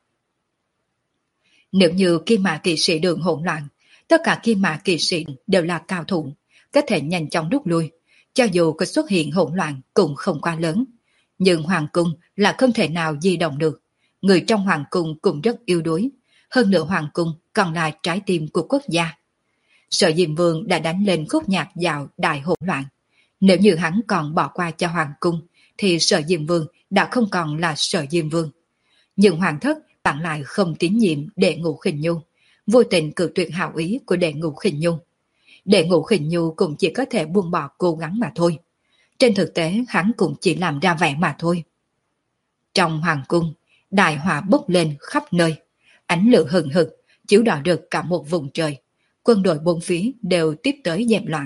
Nếu như Kim Mã kỵ sĩ đường hỗn loạn, tất cả Kim Mã kỵ sĩ đều là cao thủ, có thể nhanh chóng rút lui, cho dù có xuất hiện hỗn loạn cũng không quá lớn. Nhưng hoàng cung là không thể nào di động được, người trong hoàng cung cũng rất yếu đuối, hơn nữa hoàng cung còn là trái tim của quốc gia. Sở Diêm Vương đã đánh lên khúc nhạc dạo đại hỗn loạn. Nếu như hắn còn bỏ qua cho hoàng cung, thì Sở Diêm Vương đã không còn là Sở Diêm Vương. Nhưng hoàng thất bạn lại không tín nhiệm Đệ Ngũ Khinh Nhu, vô tình cự tuyệt hảo ý của Đệ Ngũ Khinh Nhu. Đệ Ngũ Khinh Nhu cũng chỉ có thể buông bỏ cố gắng mà thôi. Trên thực tế hắn cũng chỉ làm ra vẻ mà thôi. Trong hoàng cung, đại hỏa bốc lên khắp nơi, ánh lửa hừng hực chiếu đỏ rực cả một vùng trời. Quân đội bốn phía đều tiếp tới dẹp loạn.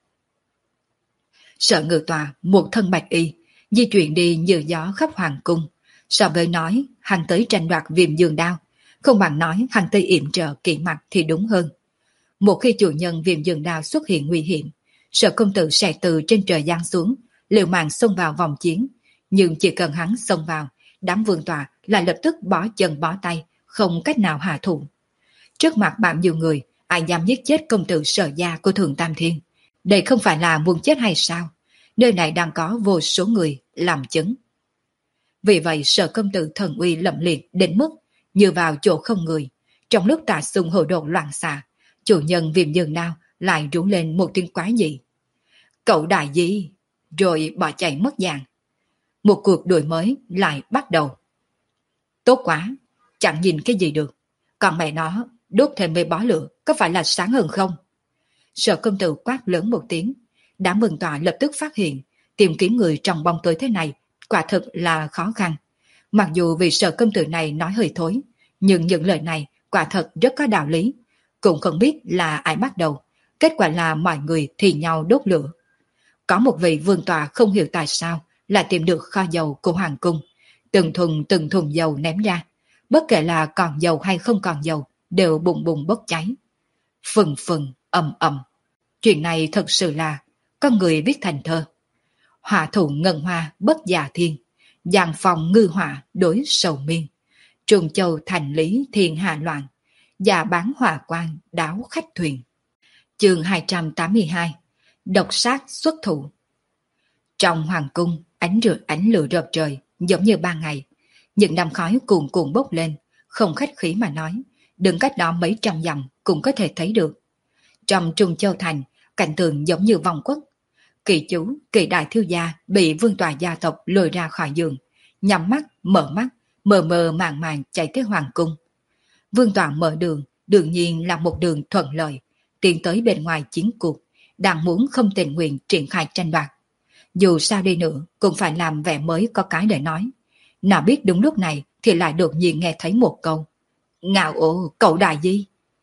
Sở Ngự Tòa một thân bạch y, di chuyển đi như gió khắp hoàng cung. So với nói hắn tới tranh đoạt Viêm Dương Đao, không bằng nói hắn tới yểm trợ kỵ mặt thì đúng hơn. Một khi chủ nhân Viêm Dương Đao xuất hiện nguy hiểm, Sở công tử sẽ từ trên trời giáng xuống, liều mạng xông vào vòng chiến. Nhưng chỉ cần hắn xông vào, đám vương tòa lại lập tức bó chân bó tay, không cách nào hạ thủ. Trước mặt bạn nhiều người, ai dám giết chết công tử Sở gia của Thường Tam Thiên? Đây không phải là muốn chết hay sao? Nơi này đang có vô số người làm chứng. Vì vậy Sở công tử thần uy lẫm liệt đến mức như vào chỗ không người. Trong lúc tà xung hồ đột loạn xạ, chủ nhân Viêm Dương Đao lại rú lên một tiếng quái dị. Cậu đại gì? Rồi bỏ chạy mất dạng. Một cuộc đuổi mới lại bắt đầu. Tốt quá, chẳng nhìn cái gì được. Còn mẹ nó, đốt thêm mấy bó lửa có phải là sáng hơn không? Sở công tử quát lớn một tiếng. Đám mừng tòa lập tức phát hiện tìm kiếm người trong bóng tối thế này quả thực là khó khăn. Mặc dù vì Sở công tử này nói hơi thối, nhưng những lời này quả thật rất có đạo lý. Cũng không biết là ai bắt đầu, kết quả là mọi người thì nhau đốt lửa. Có một vị vương tòa không hiểu tại sao lại tìm được kho dầu của hoàng cung, từng thùng từng thùng dầu ném ra, bất kể là còn dầu hay không còn dầu đều bùng bùng bốc cháy. Phừng phừng, ầm ầm. Chuyện này thật sự là con người viết thành thơ. Hỏa thủ ngân hoa bất già thiên, giang phòng ngư hỏa đối sầu miên. Trùng châu thành lý thiên hạ loạn, già bán hỏa quan đáo khách thuyền. Chương hai trăm tám mươi hai. Độc sát xuất thủ. Trong hoàng cung, ánh rực ánh lửa rợp trời, giống như ban ngày. Những đám khói cuồn cuộn bốc lên, không khách khí mà nói, đừng cách đó mấy trăm dặm cũng có thể thấy được. Trong Trung Châu thành, cảnh tượng giống như vòng quất. Kỳ chú, kỳ đại thiếu gia bị vương tòa gia tộc lôi ra khỏi giường, nhắm mắt, mở mắt, mờ mờ màng màng chạy tới hoàng cung. Vương tòa mở đường, đương nhiên là một đường thuận lợi, tiến tới bên ngoài chiến cuộc, đang muốn không tình nguyện triển khai tranh đoạt. Dù sao đi nữa, cũng phải làm vẻ mới có cái để nói. Nào biết đúng lúc này thì lại đột nhiên nghe thấy một câu. Ngạo ồ, cậu đại gì?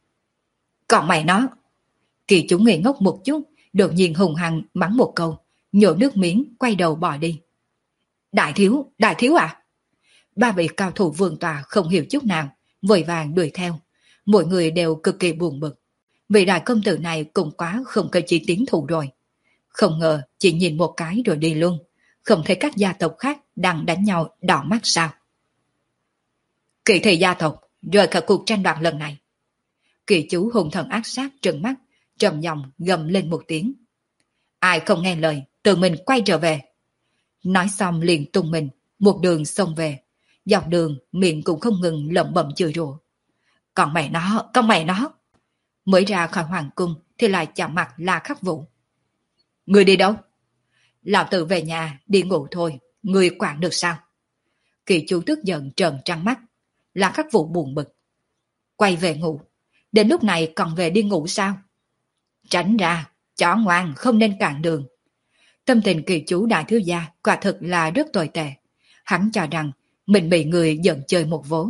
Còn mày nó! Kỳ chúng ngây ngốc một chút, đột nhiên hùng hăng mắng một câu, nhổ nước miếng, quay đầu bỏ đi. Đại thiếu, đại thiếu à? Ba vị cao thủ vương tòa không hiểu chút nào, vội vàng đuổi theo. Mỗi người đều cực kỳ buồn bực. Vị đại công tử này cũng quá không có chỉ tiến thủ rồi. Không ngờ chỉ nhìn một cái rồi đi luôn, không thấy các gia tộc khác đang đánh nhau đỏ mắt sao? Kỳ thị gia tộc rời khỏi cuộc tranh đoạt lần này. Kỳ chú hùng thần ác sát trừng mắt, trầm giọng gầm lên một tiếng. Ai không nghe lời, tự mình quay trở về. Nói xong liền tung mình, một đường xông về. Dọc đường miệng cũng không ngừng lẩm bẩm chửi rủa. Còn mẹ nó, con mẹ nó. Mới ra khỏi hoàng cung thì lại chạm mặt La Khắc Vũ. Người đi đâu? Lão tử về nhà, đi ngủ thôi, người quản được sao? Kỳ chủ tức giận trợn trắng mắt. La Khắc Vũ buồn bực. Quay về ngủ, đến lúc này còn về đi ngủ sao? Tránh ra, chó ngoan không nên cản đường. Tâm tình kỳ chú đại thiếu gia quả thực là rất tồi tệ. Hắn cho rằng mình bị người giận chơi một vố.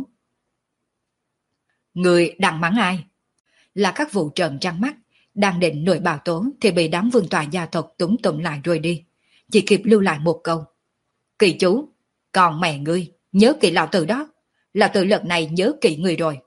Người đang mắng ai? Là các vụ trợn trắng mắt, đang định nổi bào tố thì bị đám vương tọa gia tộc túng tụm lại rồi đi. Chỉ kịp lưu lại một câu. Kỳ chú, còn mẹ ngươi, nhớ kỹ lão tử đó. Lão tử lần này nhớ kỹ người rồi.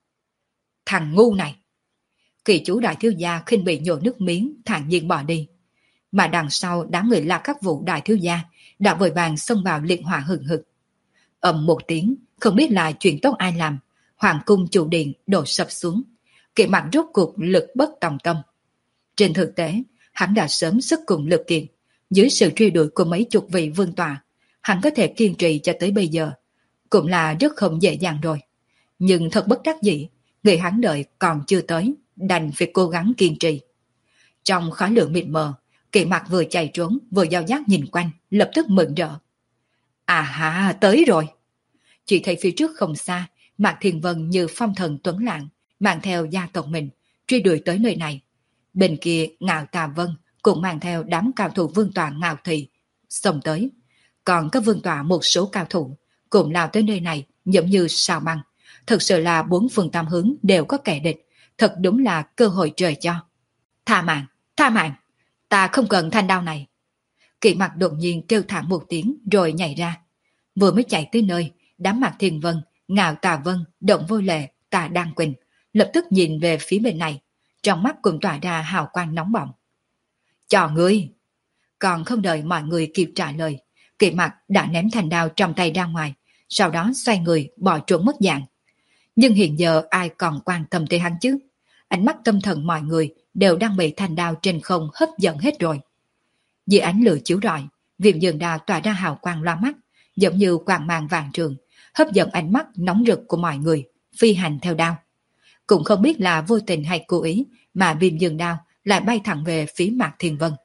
Thằng ngu này. Kỳ chú đại thiếu gia khinh bị nhổ nước miếng, thản nhiên bỏ đi. Mà đằng sau đám người La Các Vũ đại thiếu gia đã vội vàng xông vào liệt hỏa hừng hực. Ầm một tiếng, không biết là chuyện tốt ai làm, hoàng cung chủ điện đổ sập xuống. Kỵ mặt rốt cuộc lực bất tòng tâm. Trên thực tế, hắn đã sớm sức cùng lực kiện. Dưới sự truy đuổi của mấy chục vị vương tọa, hắn có thể kiên trì cho tới bây giờ. Cũng là rất không dễ dàng rồi. Nhưng thật bất đắc dĩ, người hắn đợi còn chưa tới, đành phải cố gắng kiên trì. Trong khói lửa mịt mờ, Kỵ mặt vừa chạy trốn vừa giao giác nhìn quanh, lập tức mừng rỡ. À ha, tới rồi. Chỉ thấy phía trước không xa, Mạc Thiên Vân như phong thần tuấn lãng, mang theo gia tộc mình, truy đuổi tới nơi này. Bên kia Ngạo Tà Vân cũng mang theo đám cao thủ vương tọa Ngạo Thị, xông tới. Còn các vương tọa một số cao thủ cũng lao tới nơi này giống như sao băng. Thực sự là bốn phương tam hướng đều có kẻ địch, thật đúng là cơ hội trời cho. Tha mạng, tha mạng, ta không cần thanh đao này. Kỵ mặt đột nhiên kêu thảm một tiếng rồi nhảy ra. Vừa mới chạy tới nơi, đám Mạc Thiên Vân, Ngạo Tà Vân, Động Vô Lệ, Tà Đan Quỳnh lập tức nhìn về phía bên này, trong mắt cũng tỏa ra hào quang nóng bỏng. Cho ngươi! Còn không đợi mọi người kịp trả lời, Kỵ mặt đã ném thanh đao trong tay ra ngoài, sau đó xoay người bỏ trốn mất dạng. Nhưng hiện giờ ai còn quan tâm tới hắn chứ? Ánh mắt tâm thần mọi người đều đang bị thanh đao trên không hấp dẫn hết rồi. Dưới ánh lửa chiếu rọi, Viêm Dương Đao tỏa ra hào quang loa mắt, giống như quang mang vàng trường, hấp dẫn ánh mắt nóng rực của mọi người, phi hành theo đao. Cũng không biết là vô tình hay cố ý mà Viêm Dương Đao lại bay thẳng về phía Mạc Thiên Vân.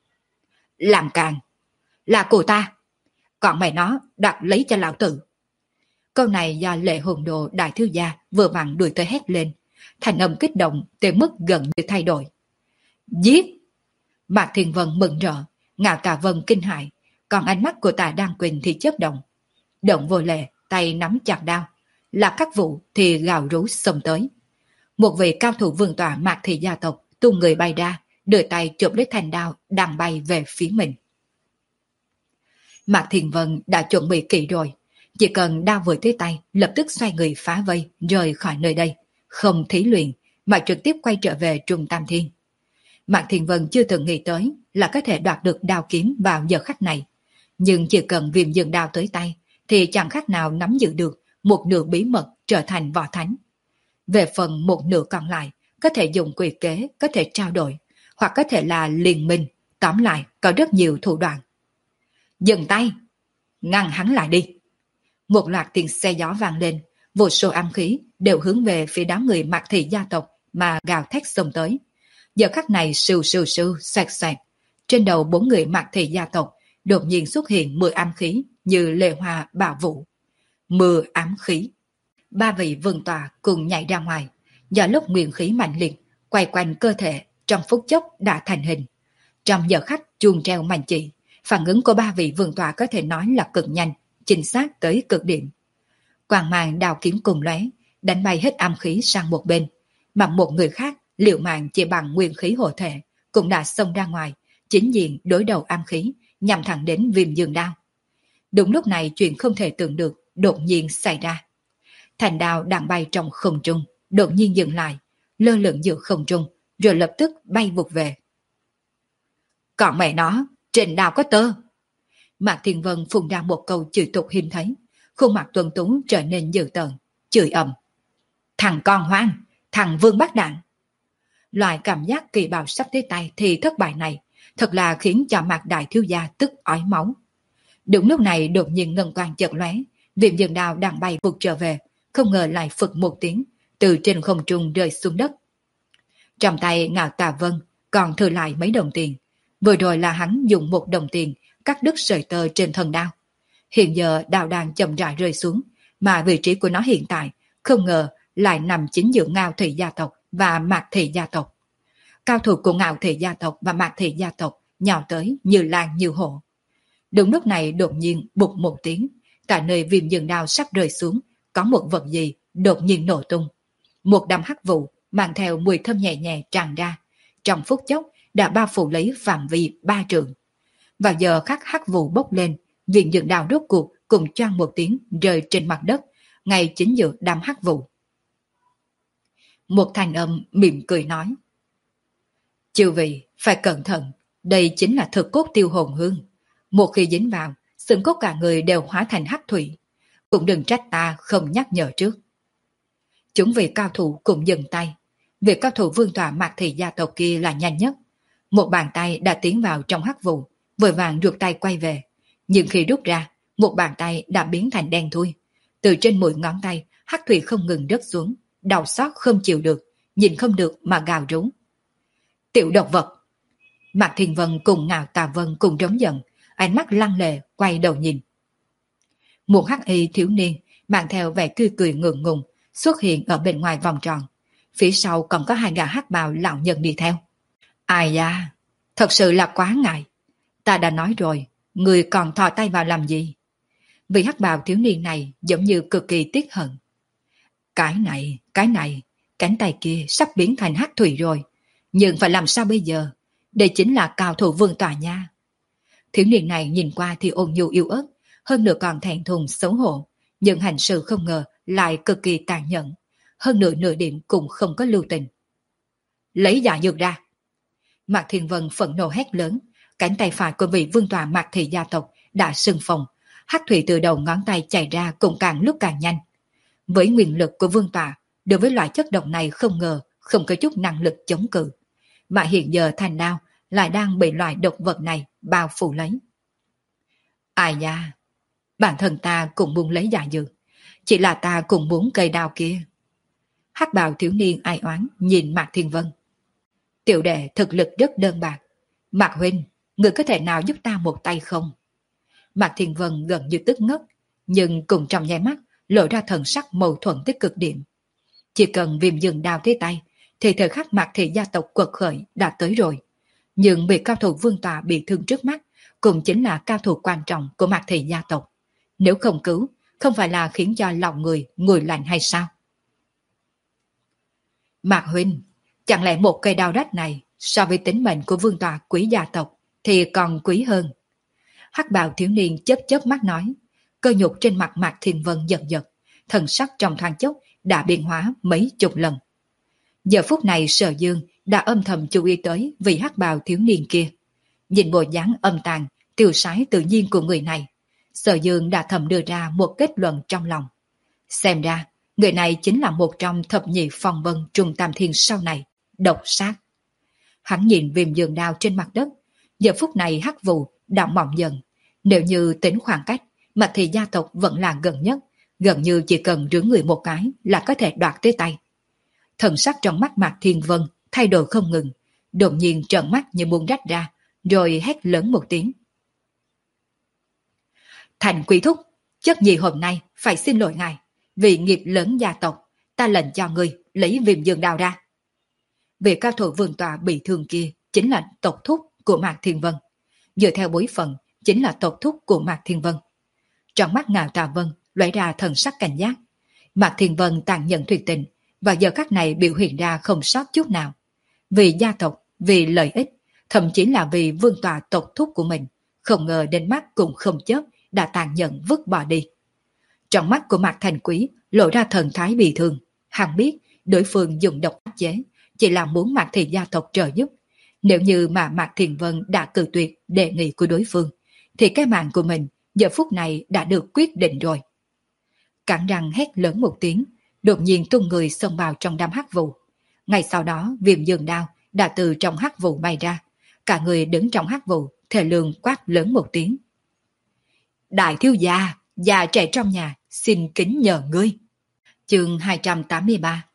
Làm càng! Là cô ta! Còn mày nó đặt lấy cho lão tử! Câu này do Lệ Hồn Đồ đại thiếu gia vừa vặn đuổi tới hét lên, thành âm kích động tới mức gần như thay đổi. Giết! Mạc Thiên Vân mừng rỡ, Ngạo Tà Vân kinh hãi, còn ánh mắt của Tà Đan Quỳnh thì chớp động. Động Vô Lệ tay nắm chặt đao, là các vụ thì gào rú xông tới. Một vị cao thủ vương tọa Mạc Thị gia tộc tung người bay ra, đưa tay chụp lấy thanh đao đang bay về phía mình. Mạc Thiên Vân đã chuẩn bị kỹ rồi, chỉ cần đao vừa tới tay lập tức xoay người phá vây rời khỏi nơi đây, không thí luyện mà trực tiếp quay trở về Trung Tam Thiên. Mạc Thiên Vân chưa từng nghĩ tới là có thể đoạt được đao kiếm vào giờ khắc này, nhưng chỉ cần Viêm Dương Đao tới tay thì chẳng khác nào nắm giữ được một nửa bí mật trở thành võ thánh. Về phần một nửa còn lại, có thể dùng quỷ kế, có thể trao đổi, hoặc có thể là liên minh, tóm lại có rất nhiều thủ đoạn. Dừng tay! Ngăn hắn lại đi! Một loạt tiếng xe gió vang lên, vô số âm khí đều hướng về phía đám người Mạc Thị gia tộc mà gào thét xông tới. Giờ khắc này sưu sưu sưu, xoẹt xoẹt, trên đầu bốn người Mạc Thị gia tộc đột nhiên xuất hiện mười ám khí như lệ hoa bảo vũ. Mưa ám khí. Ba vị vương tọa cùng nhảy ra ngoài, do lúc nguyên khí mạnh liệt quay quanh cơ thể trong phút chốc đã thành hình. Trong giờ khắc chuông treo màn chỉ, phản ứng của ba vị vương tọa có thể nói là cực nhanh, chính xác tới cực điểm. Quang mang đào kiếm cùng lóe, đánh bay hết ám khí sang một bên, mà một người khác liều mạng chỉ bằng nguyên khí hộ thể cũng đã xông ra ngoài, chính diện đối đầu ám khí, nhằm thẳng đến Viêm Dương Đao. Đúng lúc này chuyện không thể tưởng được đột nhiên xảy ra. Thành đao đang bay trong không trung, đột nhiên dừng lại, lơ lửng giữa không trung, rồi lập tức bay vụt về. Còn mẹ nó, trên đao có tơ! Mạc Thiên Vân phun ra một câu chửi tục hiếm thấy, khuôn mặt tuấn tú trở nên dữ tợn, chửi ầm. Thằng con hoang, thằng vương bát đạn! Loại cảm giác kỳ bào sắp tới tay thì thất bại này, thật là khiến cho Mạc đại thiếu gia tức ói máu. Đúng lúc này đột nhiên ngân quang chợt lóe, Viêm Dương Đao đang bay vụt trở về, không ngờ lại phực một tiếng, từ trên không trung rơi xuống đất. Trong tay Ngạo Tà Vân còn thừa lại mấy đồng tiền. Vừa rồi là hắn dùng một đồng tiền cắt đứt sợi tơ trên thân đao. Hiện giờ đao đang chậm rãi rơi xuống, mà vị trí của nó hiện tại không ngờ lại nằm chính giữa Ngạo Thị gia tộc và Mạc Thị gia tộc. Cao thủ của Ngạo Thị gia tộc và Mạc Thị gia tộc nhào tới như lan như hổ. Đúng lúc này đột nhiên bụt một tiếng, tại nơi viêm dương đao sắp rơi xuống, có một vật gì đột nhiên nổ tung. Một đám hắc vụ mang theo mùi thơm nhẹ nhẹ tràn ra, trong phút chốc đã bao phủ lấy phạm vi ba trượng. Vào giờ khắc hắc vụ bốc lên, viêm dương đao rốt cuộc cùng choang một tiếng rơi trên mặt đất, ngay chính giữa đám hắc vụ. Một thanh âm mỉm cười nói: chư vị phải cẩn thận, đây chính là thực cốt tiêu hồn hương. Một khi dính vào, xương cốt cả người đều hóa thành hắc thủy. Cũng đừng trách ta không nhắc nhở trước. Chúng vị cao thủ cũng dừng tay. Việc cao thủ vương tọa Mạc Thị gia tộc kia là nhanh nhất. Một bàn tay đã tiến vào trong hắc vụ, vội vàng ruột tay quay về. Nhưng khi rút ra, một bàn tay đã biến thành đen thui. Từ trên mũi ngón tay, hắc thủy không ngừng rớt xuống, đau xót không chịu được, nhìn không được mà gào rú. Tiểu độc vật! Mạc Thiên Vân cùng Ngạo Tà Vân cùng trống giận, ánh mắt lăng lệ quay đầu nhìn. Một hắc y thiếu niên mang theo vẻ cười cười ngượng ngùng xuất hiện ở bên ngoài vòng tròn. Phía sau còn có hai gã hắc bào lão nhân đi theo. Ai da, thật sự là quá ngại. Ta đã nói rồi, người còn thò tay vào làm gì? Vì hắc bào thiếu niên này giống như cực kỳ tiếc hận. Cái này, cái này, cánh tay kia sắp biến thành hắc thủy rồi. Nhưng phải làm sao bây giờ? Đây chính là cao thủ vương tòa nha. Thiếu niên này nhìn qua thì ôn nhu yếu ớt, hơn nữa còn thẹn thùng xấu hổ, nhưng hành sự không ngờ lại cực kỳ tàn nhẫn, hơn nữa nửa điểm cũng không có lưu tình. Lấy giả dược ra! Mạc Thiên Vân phẫn nộ hét lớn, cánh tay phải của vị vương tòa Mạc Thị gia tộc đã sưng phồng, hắc thủy từ đầu ngón tay chảy ra cũng càng lúc càng nhanh. Với nguyên lực của vương tòa, đối với loại chất độc này không ngờ không có chút năng lực chống cự, mà hiện giờ thanh đao lại đang bị loại độc vật này bao phủ lấy. Ai da, bản thân ta cũng muốn lấy giả dược, chỉ là ta cũng muốn cây đao kia. Hắc bào thiếu niên ai oán nhìn Mạc Thiên Vân. Tiểu đệ thực lực rất đơn bạc, Mạc huynh, người có thể nào giúp ta một tay không? Mạc Thiên Vân gần như tức ngất, nhưng cùng trong nháy mắt lộ ra thần sắc mâu thuẫn tới cực điểm. Chỉ cần viêm dương đao tới tay, thì thời khắc Mạc Thị gia tộc quật khởi đã tới rồi. Nhưng bị cao thủ vương tọa bị thương trước mắt cũng chính là cao thủ quan trọng của Mạc Thị gia tộc. Nếu không cứu, không phải là khiến cho lòng người nguội lạnh hay sao? Mạc huynh, chẳng lẽ một cây đao rách này so với tính mệnh của vương tọa quý gia tộc thì còn quý hơn? Hắc bào thiếu niên chớp chớp mắt nói, cơ nhục trên mặt Mạc Thiên Vân giật giật, thần sắc trong thoáng chốc đã biến hóa mấy chục lần. Giờ phút này Sở Dương đã âm thầm chú ý tới vị hắc bào thiếu niên kia. Nhìn bộ dáng âm tàn, tiêu sái tự nhiên của người này, Sở Dương đã thầm đưa ra một kết luận trong lòng. Xem ra, người này chính là một trong thập nhị phong vân Trung Tam Thiên sau này, độc sát. Hắn nhìn viêm dương đao trên mặt đất, giờ phút này hắc vụ đã mỏng dần. Nếu như tính khoảng cách, Mạc Thị gia tộc vẫn là gần nhất, gần như chỉ cần rưỡng người một cái là có thể đoạt tới tay. Thần sắc trong mắt Mạc Thiên Vân thay đổi không ngừng, đột nhiên trợn mắt như muốn rách ra, rồi hét lớn một tiếng. Thành quý thúc, chất nhi hôm nay phải xin lỗi ngài, vì nghiệp lớn gia tộc, ta lệnh cho ngươi lấy viêm dương đao ra. Vị cao thủ vương tọa bị thương kia chính là tộc thúc của Mạc Thiên Vân, dựa theo bối phận chính là tộc thúc của Mạc Thiên Vân. Trong mắt Ngạo Tà Vân lóe ra thần sắc cảnh giác. Mạc Thiên Vân tàn nhẫn tuyệt tình, và giờ khắc này biểu hiện ra không sót chút nào. Vì gia tộc, vì lợi ích, thậm chí là vì vương tọa tộc thúc của mình, không ngờ đến mắt cũng không chớp đã tàn nhẫn vứt bỏ đi. Trong mắt của Mạc Thành Quý lộ ra thần thái bị thương. Hắn biết đối phương dùng độc áp chế chỉ là muốn Mạc Thị gia tộc trợ giúp. Nếu như mà Mạc Thiền Vân đã cự tuyệt đề nghị của đối phương, thì cái mạng của mình giờ phút này đã được quyết định rồi. Cắn răng hét lớn một tiếng, đột nhiên tung người xông vào trong đám hắc vụ. Ngay sau đó viêm dương đao đã từ trong hắc vụ bay ra, cả người đứng trong hắc vụ, thề lương quát lớn một tiếng. Đại thiếu gia, già trẻ trong nhà, xin kính nhờ ngươi. Chương hai trăm tám mươi ba,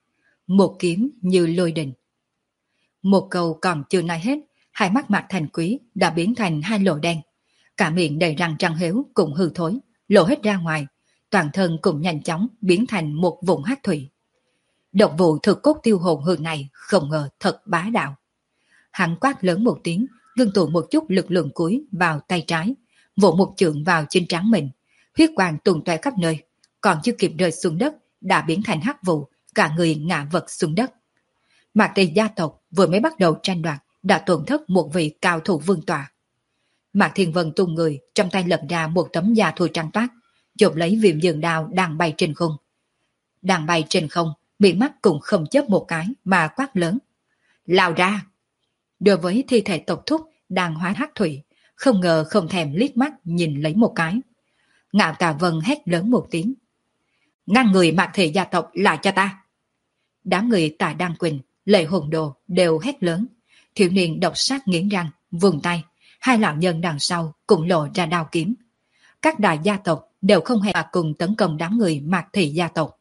một kiếm như lôi đình. Một câu còn chưa nói hết, hai mắt Mạc Thành Quý đã biến thành hai lỗ đen. Cả miệng đầy răng trắng héo cũng hư thối, lộ hết ra ngoài, toàn thân cũng nhanh chóng biến thành một vùng hắc thủy. Độc vụ thực cốt tiêu hồn hương này không ngờ thật bá đạo. Hắn quát lớn một tiếng, ngưng tụ một chút lực lượng cuối vào tay trái, vỗ một chưởng vào trên trán mình, huyết quang tung tóe khắp nơi, còn chưa kịp rơi xuống đất đã biến thành hắc vụ, cả người ngã vật xuống đất. Mạc Thị gia tộc vừa mới bắt đầu tranh đoạt đã tổn thất một vị cao thủ vương tọa. Mạc Thiên Vân tung người, trong tay lật ra một tấm da thô trắng toát, chộp lấy viêm dương đao đang bay trên không. Đang bay trên không, bị mắt cũng không chớp một cái mà quát lớn: lao ra! Đối với thi thể tộc thúc đang hóa hắc thủy, không ngờ không thèm liếc mắt nhìn lấy một cái. Ngạo Tà Vân hét lớn một tiếng: ngăn người Mạc Thị gia tộc lại cho ta! Đám người Tạ Đăng Quỳnh, Lệ Hồn Đồ đều hét lớn. Thiếu niên độc sát nghiến răng, vùng tay, hai lão nhân đằng sau cũng lộ ra đao kiếm. Các đại gia tộc đều không hề cùng tấn công đám người Mạc Thị gia tộc.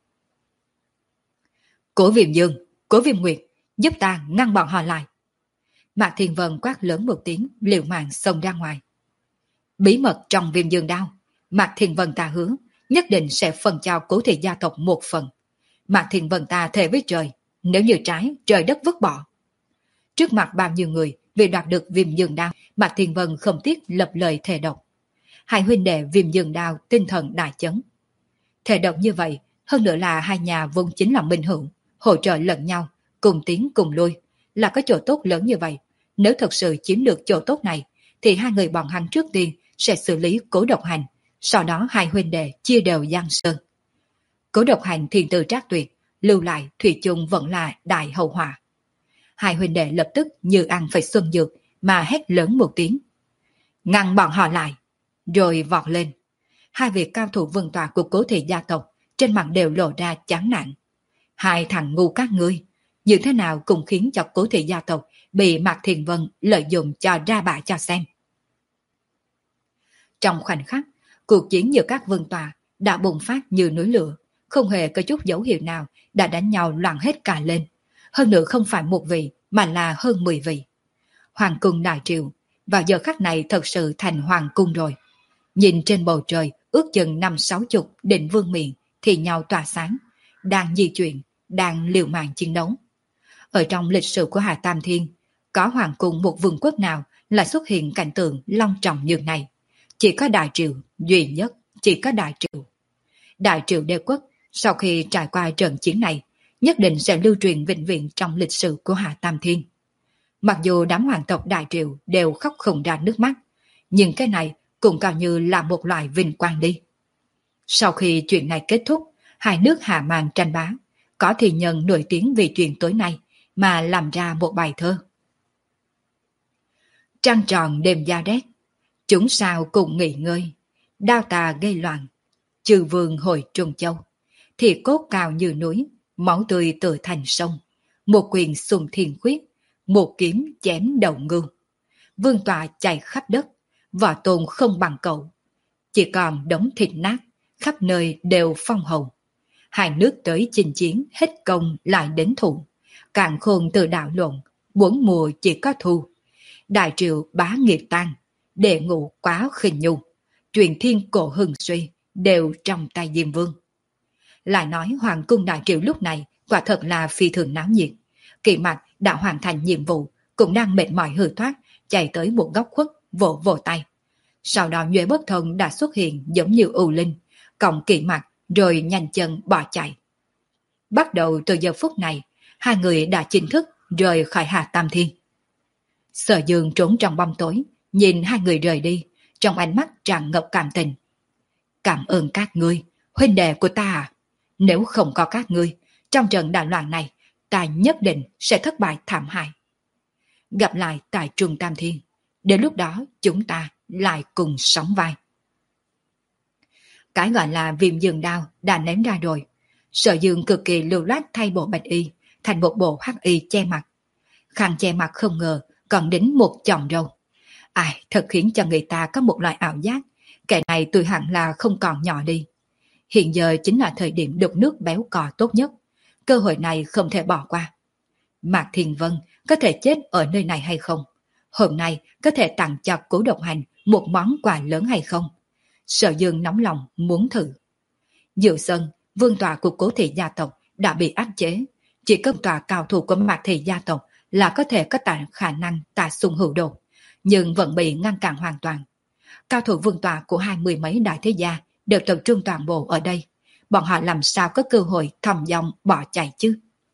Cố Viêm Dương, Cố Viêm Nguyệt, giúp ta ngăn bọn họ lại. Mạc Thiên Vân quát lớn một tiếng, liều mạng xông ra ngoài. Bí mật trong Viêm Dương đao, Mạc Thiên Vân ta hứa nhất định sẽ phân cho Cố Thị gia tộc một phần. Mạc Thiên Vân ta thề với trời, nếu như trái trời đất vứt bỏ. Trước mặt bao nhiêu người vì đoạt được Viêm Dương đao, Mạc Thiên Vân không tiếc lập lời thề độc. Hai huynh đệ Viêm Dương đao tinh thần đại chấn. Thề độc như vậy, hơn nữa là hai nhà vốn chính là minh hữu, hỗ trợ lẫn nhau, cùng tiến cùng lui, là có chỗ tốt lớn như vậy. Nếu thật sự chiếm được chỗ tốt này, thì hai người bọn hắn trước tiên sẽ xử lý Cố Độc Hành, sau đó hai huynh đệ chia đều Giang Sơn. Cố Độc Hành thiên tư trác tuyệt, lưu lại thủy chung vẫn là đại hậu họa. Hai huynh đệ lập tức như ăn phải xuân dược mà hét lớn một tiếng: ngăn bọn họ lại! Rồi vọt lên. Hai vị cao thủ vương tọa của Cố Thị gia tộc trên mặt đều lộ ra chán nản. Hai thằng ngu các ngươi, như thế nào cũng khiến cho Cố Thị gia tộc bị Mạc Thiên Vân lợi dụng cho ra bạ cho xem. Trong khoảnh khắc, cuộc chiến giữa các vương tọa đã bùng phát như núi lửa, không hề có chút dấu hiệu nào đã đánh nhau loạn hết cả lên. Hơn nữa không phải một vị mà là hơn mười vị. Hoàng cung đại triều vào giờ khắc này thật sự thành hoàng cung rồi. Nhìn trên bầu trời ước chừng năm sáu chục định vương miện thì nhau tỏa sáng, đang di chuyển, đang liều mạng chiến đấu. Ở trong lịch sử của Hà Tam Thiên, có hoàng cung một vương quốc nào là xuất hiện cảnh tượng long trọng như này. Chỉ có đại triều, duy nhất chỉ có đại triều. Đại triều đế quốc sau khi trải qua trận chiến này nhất định sẽ lưu truyền vĩnh viễn trong lịch sử của Hà Tam Thiên. Mặc dù đám hoàng tộc đại triều đều khóc không ra nước mắt, nhưng cái này cũng coi như là một loại vinh quang đi. Sau khi chuyện này kết thúc, hai nước hạ màn tranh bá, có thì nhân nổi tiếng vì chuyện tối nay mà làm ra một bài thơ. Trăng tròn đêm da rét, chúng sao cùng nghỉ ngơi, đao tà gây loạn, chư vương hồi Trung Châu, thì cốt cao như núi, máu tươi tựa thành sông, một quyền xung thiên khuyết, một kiếm chém đầu ngưu. Vương tọa chạy khắp đất, võ tôn không bằng cậu, chỉ còn đống thịt nát, khắp nơi đều phong hầu. Hai nước tới chinh chiến hết công lại đến thủ, càn khôn từ đạo lộn, bốn mùa chỉ có thu. Đại triều bá nghiệp tan, đệ ngũ quá khinh nhu, truyền thiên cổ hưng suy đều trong tay Diêm Vương. Lại nói hoàng cung đại triều lúc này quả thật là phi thường náo nhiệt. Kỵ Mạc đã hoàn thành nhiệm vụ, cũng đang mệt mỏi hư thoát, chạy tới một góc khuất, vỗ vỗ tay. Sau đó Nhuệ Bất Thông đã xuất hiện giống như ưu linh, còng Kỵ Mạc rồi nhanh chân bỏ chạy. Bắt đầu từ giờ phút này, hai người đã chính thức rời khỏi Hà Tam Thiên. Sở Dương trốn trong bóng tối, nhìn hai người rời đi, trong ánh mắt tràn ngập cảm tình. Cảm ơn các ngươi, huynh đệ của ta à. Nếu không có các ngươi, trong trận đại loạn này, ta nhất định sẽ thất bại thảm hại. Gặp lại tại Trung Tam Thiên, đến lúc đó chúng ta lại cùng sóng vai. Cái gọi là Viêm Dương đao đã ném ra rồi. Sở Dương cực kỳ lưu loát thay bộ bạch y thành một bộ hắc y che mặt. Khăn che mặt không ngờ còn đính một chòm râu. Ai, thật khiến cho người ta có một loại ảo giác, kẻ này tuổi hẳn là không còn nhỏ đi. Hiện giờ chính là thời điểm đục nước béo cò tốt nhất. cơ hội này không thể bỏ qua. Mạc Thiên Vân có thể chết ở nơi này hay không? Hôm nay có thể tặng cho Cố Độc Hành một món quà lớn hay không? Sở Dương nóng lòng muốn thử. Dự sân, vương tọa của Cố thị gia tộc đã bị áp chế. Chỉ cần tòa cao thủ của Mạc thị gia tộc là có thể có tài khả năng tà xung hữu đột, nhưng vẫn bị ngăn cản hoàn toàn. Cao thủ vương tọa của hai mươi mấy đại thế gia đều tập trung toàn bộ ở đây. Bọn họ làm sao có cơ hội thòng dong bỏ chạy chứ?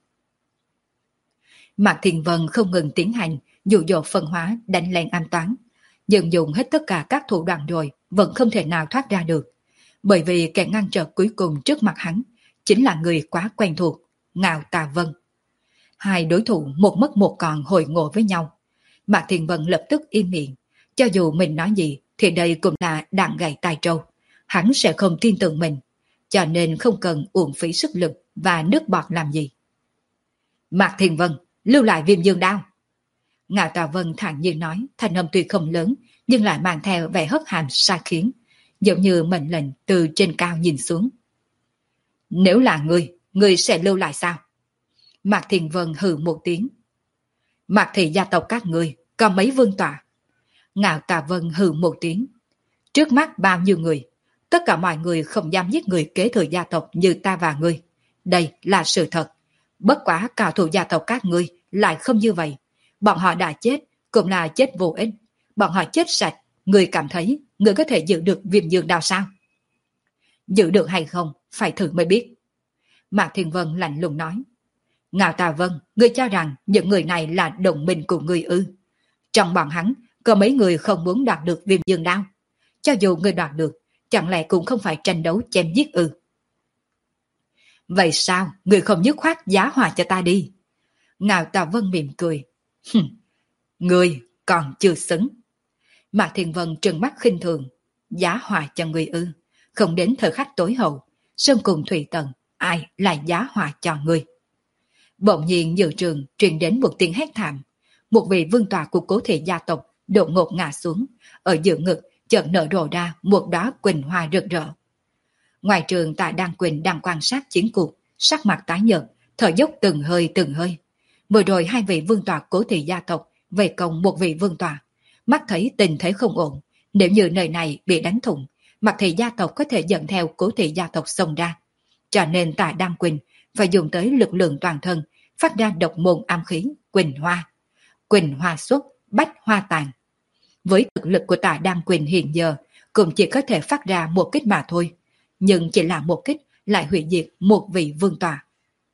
Mạc Thiên Vân không ngừng tiến hành dụ dỗ phân hóa đánh lén an toán, nhưng dùng hết tất cả các thủ đoạn rồi vẫn không thể nào thoát ra được, bởi vì kẻ ngăn trở cuối cùng trước mặt hắn chính là người quá quen thuộc, Ngạo Tà Vân. Hai đối thủ một mất một còn hội ngộ với nhau. Mạc Thiên Vân lập tức im miệng, cho dù mình nói gì thì đây cũng là đạn gậy tai trâu, hắn sẽ không tin tưởng mình, cho nên không cần uổng phí sức lực và nước bọt làm gì. Mạc Thiên Vân, lưu lại Viêm Dương đao. Ngạo Tà Vân thản nhiên nói, thanh âm tuy không lớn nhưng lại mang theo vẻ hất hàm sai khiến, giống như mệnh lệnh từ trên cao nhìn xuống. Nếu là ngươi, ngươi sẽ lưu lại sao? Mạc Thiên Vân hừ một tiếng. Mạc thị gia tộc các ngươi có mấy vương tọa? Ngạo Tà Vân hừ một tiếng. Trước mắt bao nhiêu người? Tất cả mọi người không dám giết người kế thừa gia tộc như ta và ngươi. Đây là sự thật. Bất quá cao thủ gia tộc các ngươi lại không như vậy. Bọn họ đã chết, cũng là chết vô ích. Bọn họ chết sạch, ngươi cảm thấy ngươi có thể giữ được Viêm Dương đao sao? Giữ được hay không, phải thử mới biết. Mạc Thiên Vân lạnh lùng nói. Ngạo Tà Vân, ngươi cho rằng những người này là đồng minh của ngươi ư? Trong bọn hắn, có mấy người không muốn đoạt được Viêm Dương đao. Cho dù ngươi đoạt được, chẳng lẽ cũng không phải tranh đấu chém giết ư? Vậy sao, ngươi không dứt khoát giá hòa cho ta đi? Ngạo Tà Vân mỉm cười. Ngươi còn chưa xứng. Mạc Thiên Vân trừng mắt khinh thường. Giá hòa cho ngươi ư? Không đến thời khắc tối hậu, Sơn cùng Thủy Tần, ai lại giá hòa cho ngươi? Bỗng nhiên giữa trường truyền đến một tiếng hét thảm. Một vị vương tọa của Cố thị gia tộc đột ngột ngã xuống, ở giữa ngực chợt nở rộ ra một đóa quỳnh hoa rực rỡ. Ngoài trường Tạ Đan Quỳnh đang quan sát chiến cuộc, sắc mặt tái nhợt, thở dốc từng hơi từng hơi. Vừa rồi hai vị vương tọa Cố thị gia tộc về công một vị vương tọa, mắt thấy tình thế không ổn, nếu như nơi này bị đánh thủng, Mạc thị gia tộc có thể dẫn theo Cố thị gia tộc xông ra. Cho nên Tạ Đan Quỳnh phải dùng tới lực lượng toàn thân, phát ra độc môn am khí Quỳnh Hoa. Quỳnh Hoa xuất, bách hoa tàn. Với thực lực của Tạ Đan Quỳnh hiện giờ, cũng chỉ có thể phát ra một kích mà thôi, nhưng chỉ là một kích lại hủy diệt một vị vương tọa.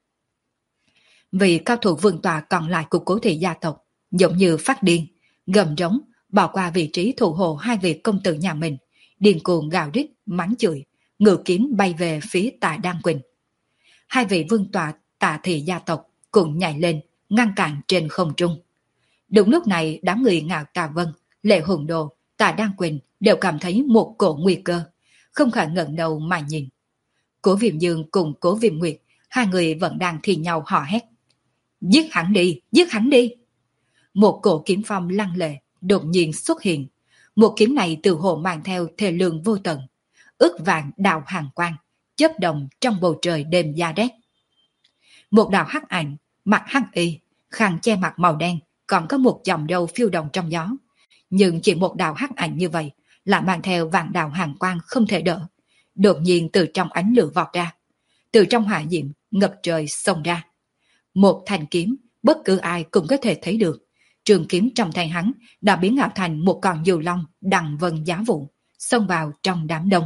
Vị cao thủ vương tọa còn lại của Cố thị gia tộc giống như phát điên, gầm rống, bỏ qua vị trí thủ hộ hai vị công tử nhà mình, điên cuồng gào rít, mắng chửi, ngự kiếm bay về phía Tạ Đan Quỳnh. Hai vị vương tọa Tạ thị gia tộc cũng nhảy lên, ngăn cản trên không trung. Đúng lúc này, đám người Ngạo Tà Vân, Lệ Hùng Đồ, Tạ Đan Quỳnh đều cảm thấy một cổ nguy cơ, không khỏi ngẩng đầu mà nhìn. Cố Viêm Dương cùng Cố Viêm Nguyệt, hai người vẫn đang thì nhau hò hét. Giết hắn đi, giết hắn đi! Một cổ kiếm phong lăng lệ đột nhiên xuất hiện. Một kiếm này từ hồ mang theo thể lượng vô tận, ước vàng đạo hàng quang, chớp đồng trong bầu trời đêm da rét. Một đạo hắc ảnh, mặt hắc y, khăn che mặt màu đen, còn có một dòng râu phiêu động trong gió. Nhưng chỉ một đạo hắc ảnh như vậy lại mang theo vàng đạo hàng quang không thể đỡ, đột nhiên từ trong ánh lửa vọt ra, từ trong hỏa diệm ngập trời xông ra. Một thanh kiếm, bất cứ ai cũng có thể thấy được. Trường kiếm trong tay hắn đã biến ảo thành một con diều long đằng vân giá vụ, xông vào trong đám đông.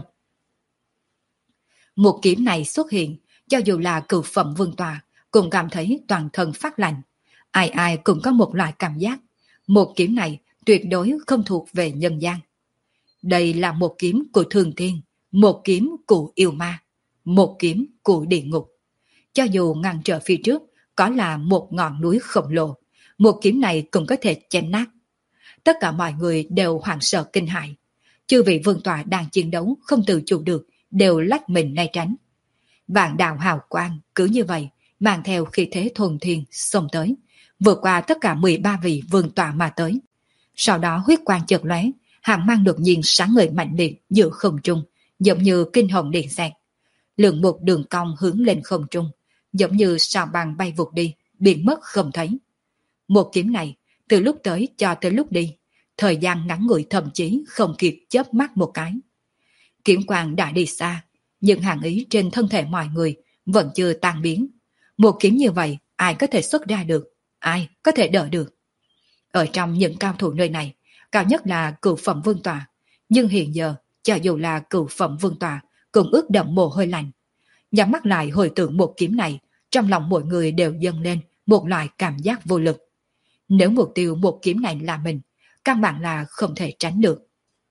Một kiếm này xuất hiện, cho dù là cửu phẩm vương tọa cũng cảm thấy toàn thân phát lạnh. Ai ai cũng có một loại cảm giác, một kiếm này tuyệt đối không thuộc về nhân gian. Đây là một kiếm của thường thiên, một kiếm của yêu ma, một kiếm của địa ngục. Cho dù ngăn trở phía trước có là một ngọn núi khổng lồ, một kiếm này cũng có thể chém nát. Tất cả mọi người đều hoảng sợ kinh hãi. Chư vị vương tọa đang chiến đấu không tự chủ được, đều lách mình né tránh. Vạn đạo hào quang cứ như vậy mang theo khí thế thuần thiên xông tới, vượt qua tất cả mười ba vị vương tọa mà tới. Sau đó huyết quang chợt lóe, hàn mang đột nhiên sáng ngời mạnh liệt giữa không trung, giống như kinh hồng điện xẹt. Lượng một đường cong hướng lên không trung, giống như sao băng bay vụt đi, biến mất không thấy. Một kiếm này, từ lúc tới cho tới lúc đi, thời gian ngắn ngủi thậm chí không kịp chớp mắt một cái. Kiếm quang đã đi xa, nhưng hàn ý trên thân thể mọi người vẫn chưa tan biến. Một kiếm như vậy, ai có thể xuất ra được, ai có thể đỡ được. Ở trong những cao thủ nơi này, cao nhất là cửu phẩm vương tòa, nhưng hiện giờ, cho dù là cửu phẩm vương tòa, cũng ướt đậm mồ hôi lạnh. Nhắm mắt lại hồi tưởng một kiếm này, trong lòng mọi người đều dâng lên một loại cảm giác vô lực. Nếu mục tiêu một kiếm này là mình, căn bản là không thể tránh được.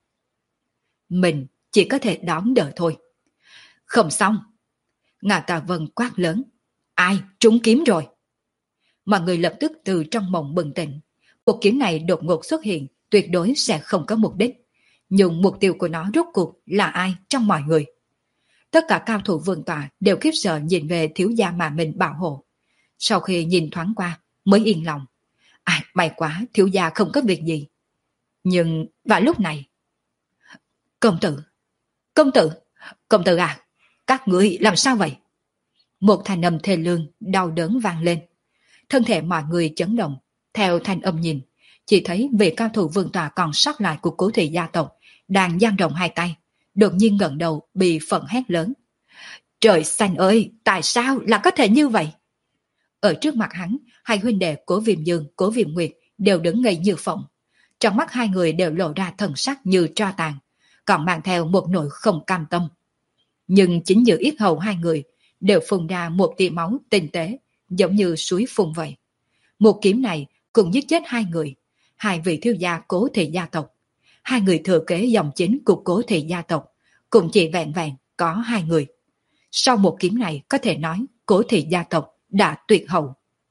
Mình chỉ có thể đón đỡ thôi. Không xong. Ngạ Tà Vân quát lớn. Ai trúng kiếm rồi? Mọi người lập tức từ trong mộng bừng tỉnh. Cuộc kiếm này đột ngột xuất hiện, tuyệt đối sẽ không có mục đích. Nhưng mục tiêu của nó rốt cuộc là ai trong mọi người? Tất cả cao thủ vương tọa đều khiếp sợ nhìn về thiếu gia mà mình bảo hộ. Sau khi nhìn thoáng qua, mới yên lòng. À, may quá, thiếu gia không có việc gì. Nhưng vào lúc này... Công tử! Công tử! Công tử à! Các ngươi làm sao vậy? Một thanh âm thê lương, đau đớn vang lên. Thân thể mọi người chấn động. Theo thanh âm nhìn, chỉ thấy vị cao thủ vương tọa còn sót lại của Cố thị gia tộc đang dang rộng hai tay, đột nhiên ngẩng đầu bị phẫn hét lớn. Trời xanh ơi, tại sao lại có thể như vậy? Ở trước mặt hắn, hai huynh đệ Cố Viêm Dương, Cố Viêm Nguyệt đều đứng ngây như phỏng. Trong mắt hai người đều lộ ra thần sắc như tro tàn, còn mang theo một nỗi không cam tâm. Nhưng chính giữa yết hầu hai người đều phun ra một tia máu tinh tế, giống như suối phun vậy. Một kiếm này cũng giết chết hai người, hai vị thiếu gia Cố thị gia tộc. Hai người thừa kế dòng chính của Cố thị gia tộc, cũng chỉ vẹn vẹn có hai người. Sau một kiếm này có thể nói Cố thị gia tộc đã tuyệt hậu.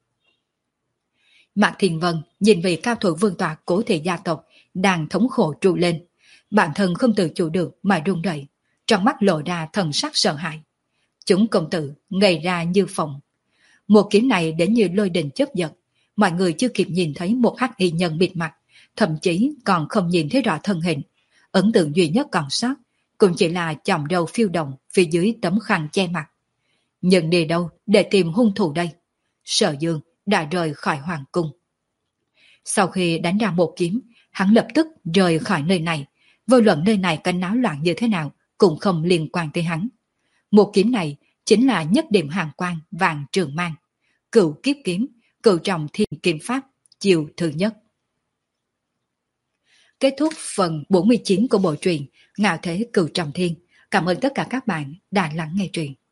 Mạc Thiên Vân nhìn vị cao thủ vương tọa Cố thị gia tộc đang thống khổ trụ lên, bản thân không tự chủ được mà run rẩy, trong mắt lộ ra thần sắc sợ hãi. Chúng công tử ngây ra như phỏng. Một kiếm này đến như lôi đình chớp giật, mọi người chưa kịp nhìn thấy một hắc y nhân bịt mặt, thậm chí còn không nhìn thấy rõ thân hình. Ấn tượng duy nhất còn sót cũng chỉ là chòm râu phiêu động phía dưới tấm khăn che mặt. Nhưng đi đâu để tìm hung thủ đây? Sở Dương đã rời khỏi hoàng cung. Sau khi đánh ra một kiếm, hắn lập tức rời khỏi nơi này. Vô luận nơi này có náo loạn như thế nào cũng không liên quan tới hắn. Một kiếm này chính là nhất điểm hàng quang vàng trường mang, cửu kiếp kiếm, cửu trọng thiên kiếm pháp, chiều thứ nhất. Kết thúc phần bốn mươi chín của bộ truyện Ngạo Thế Cửu Trọng Thiên. Cảm ơn tất cả các bạn đã lắng nghe truyện.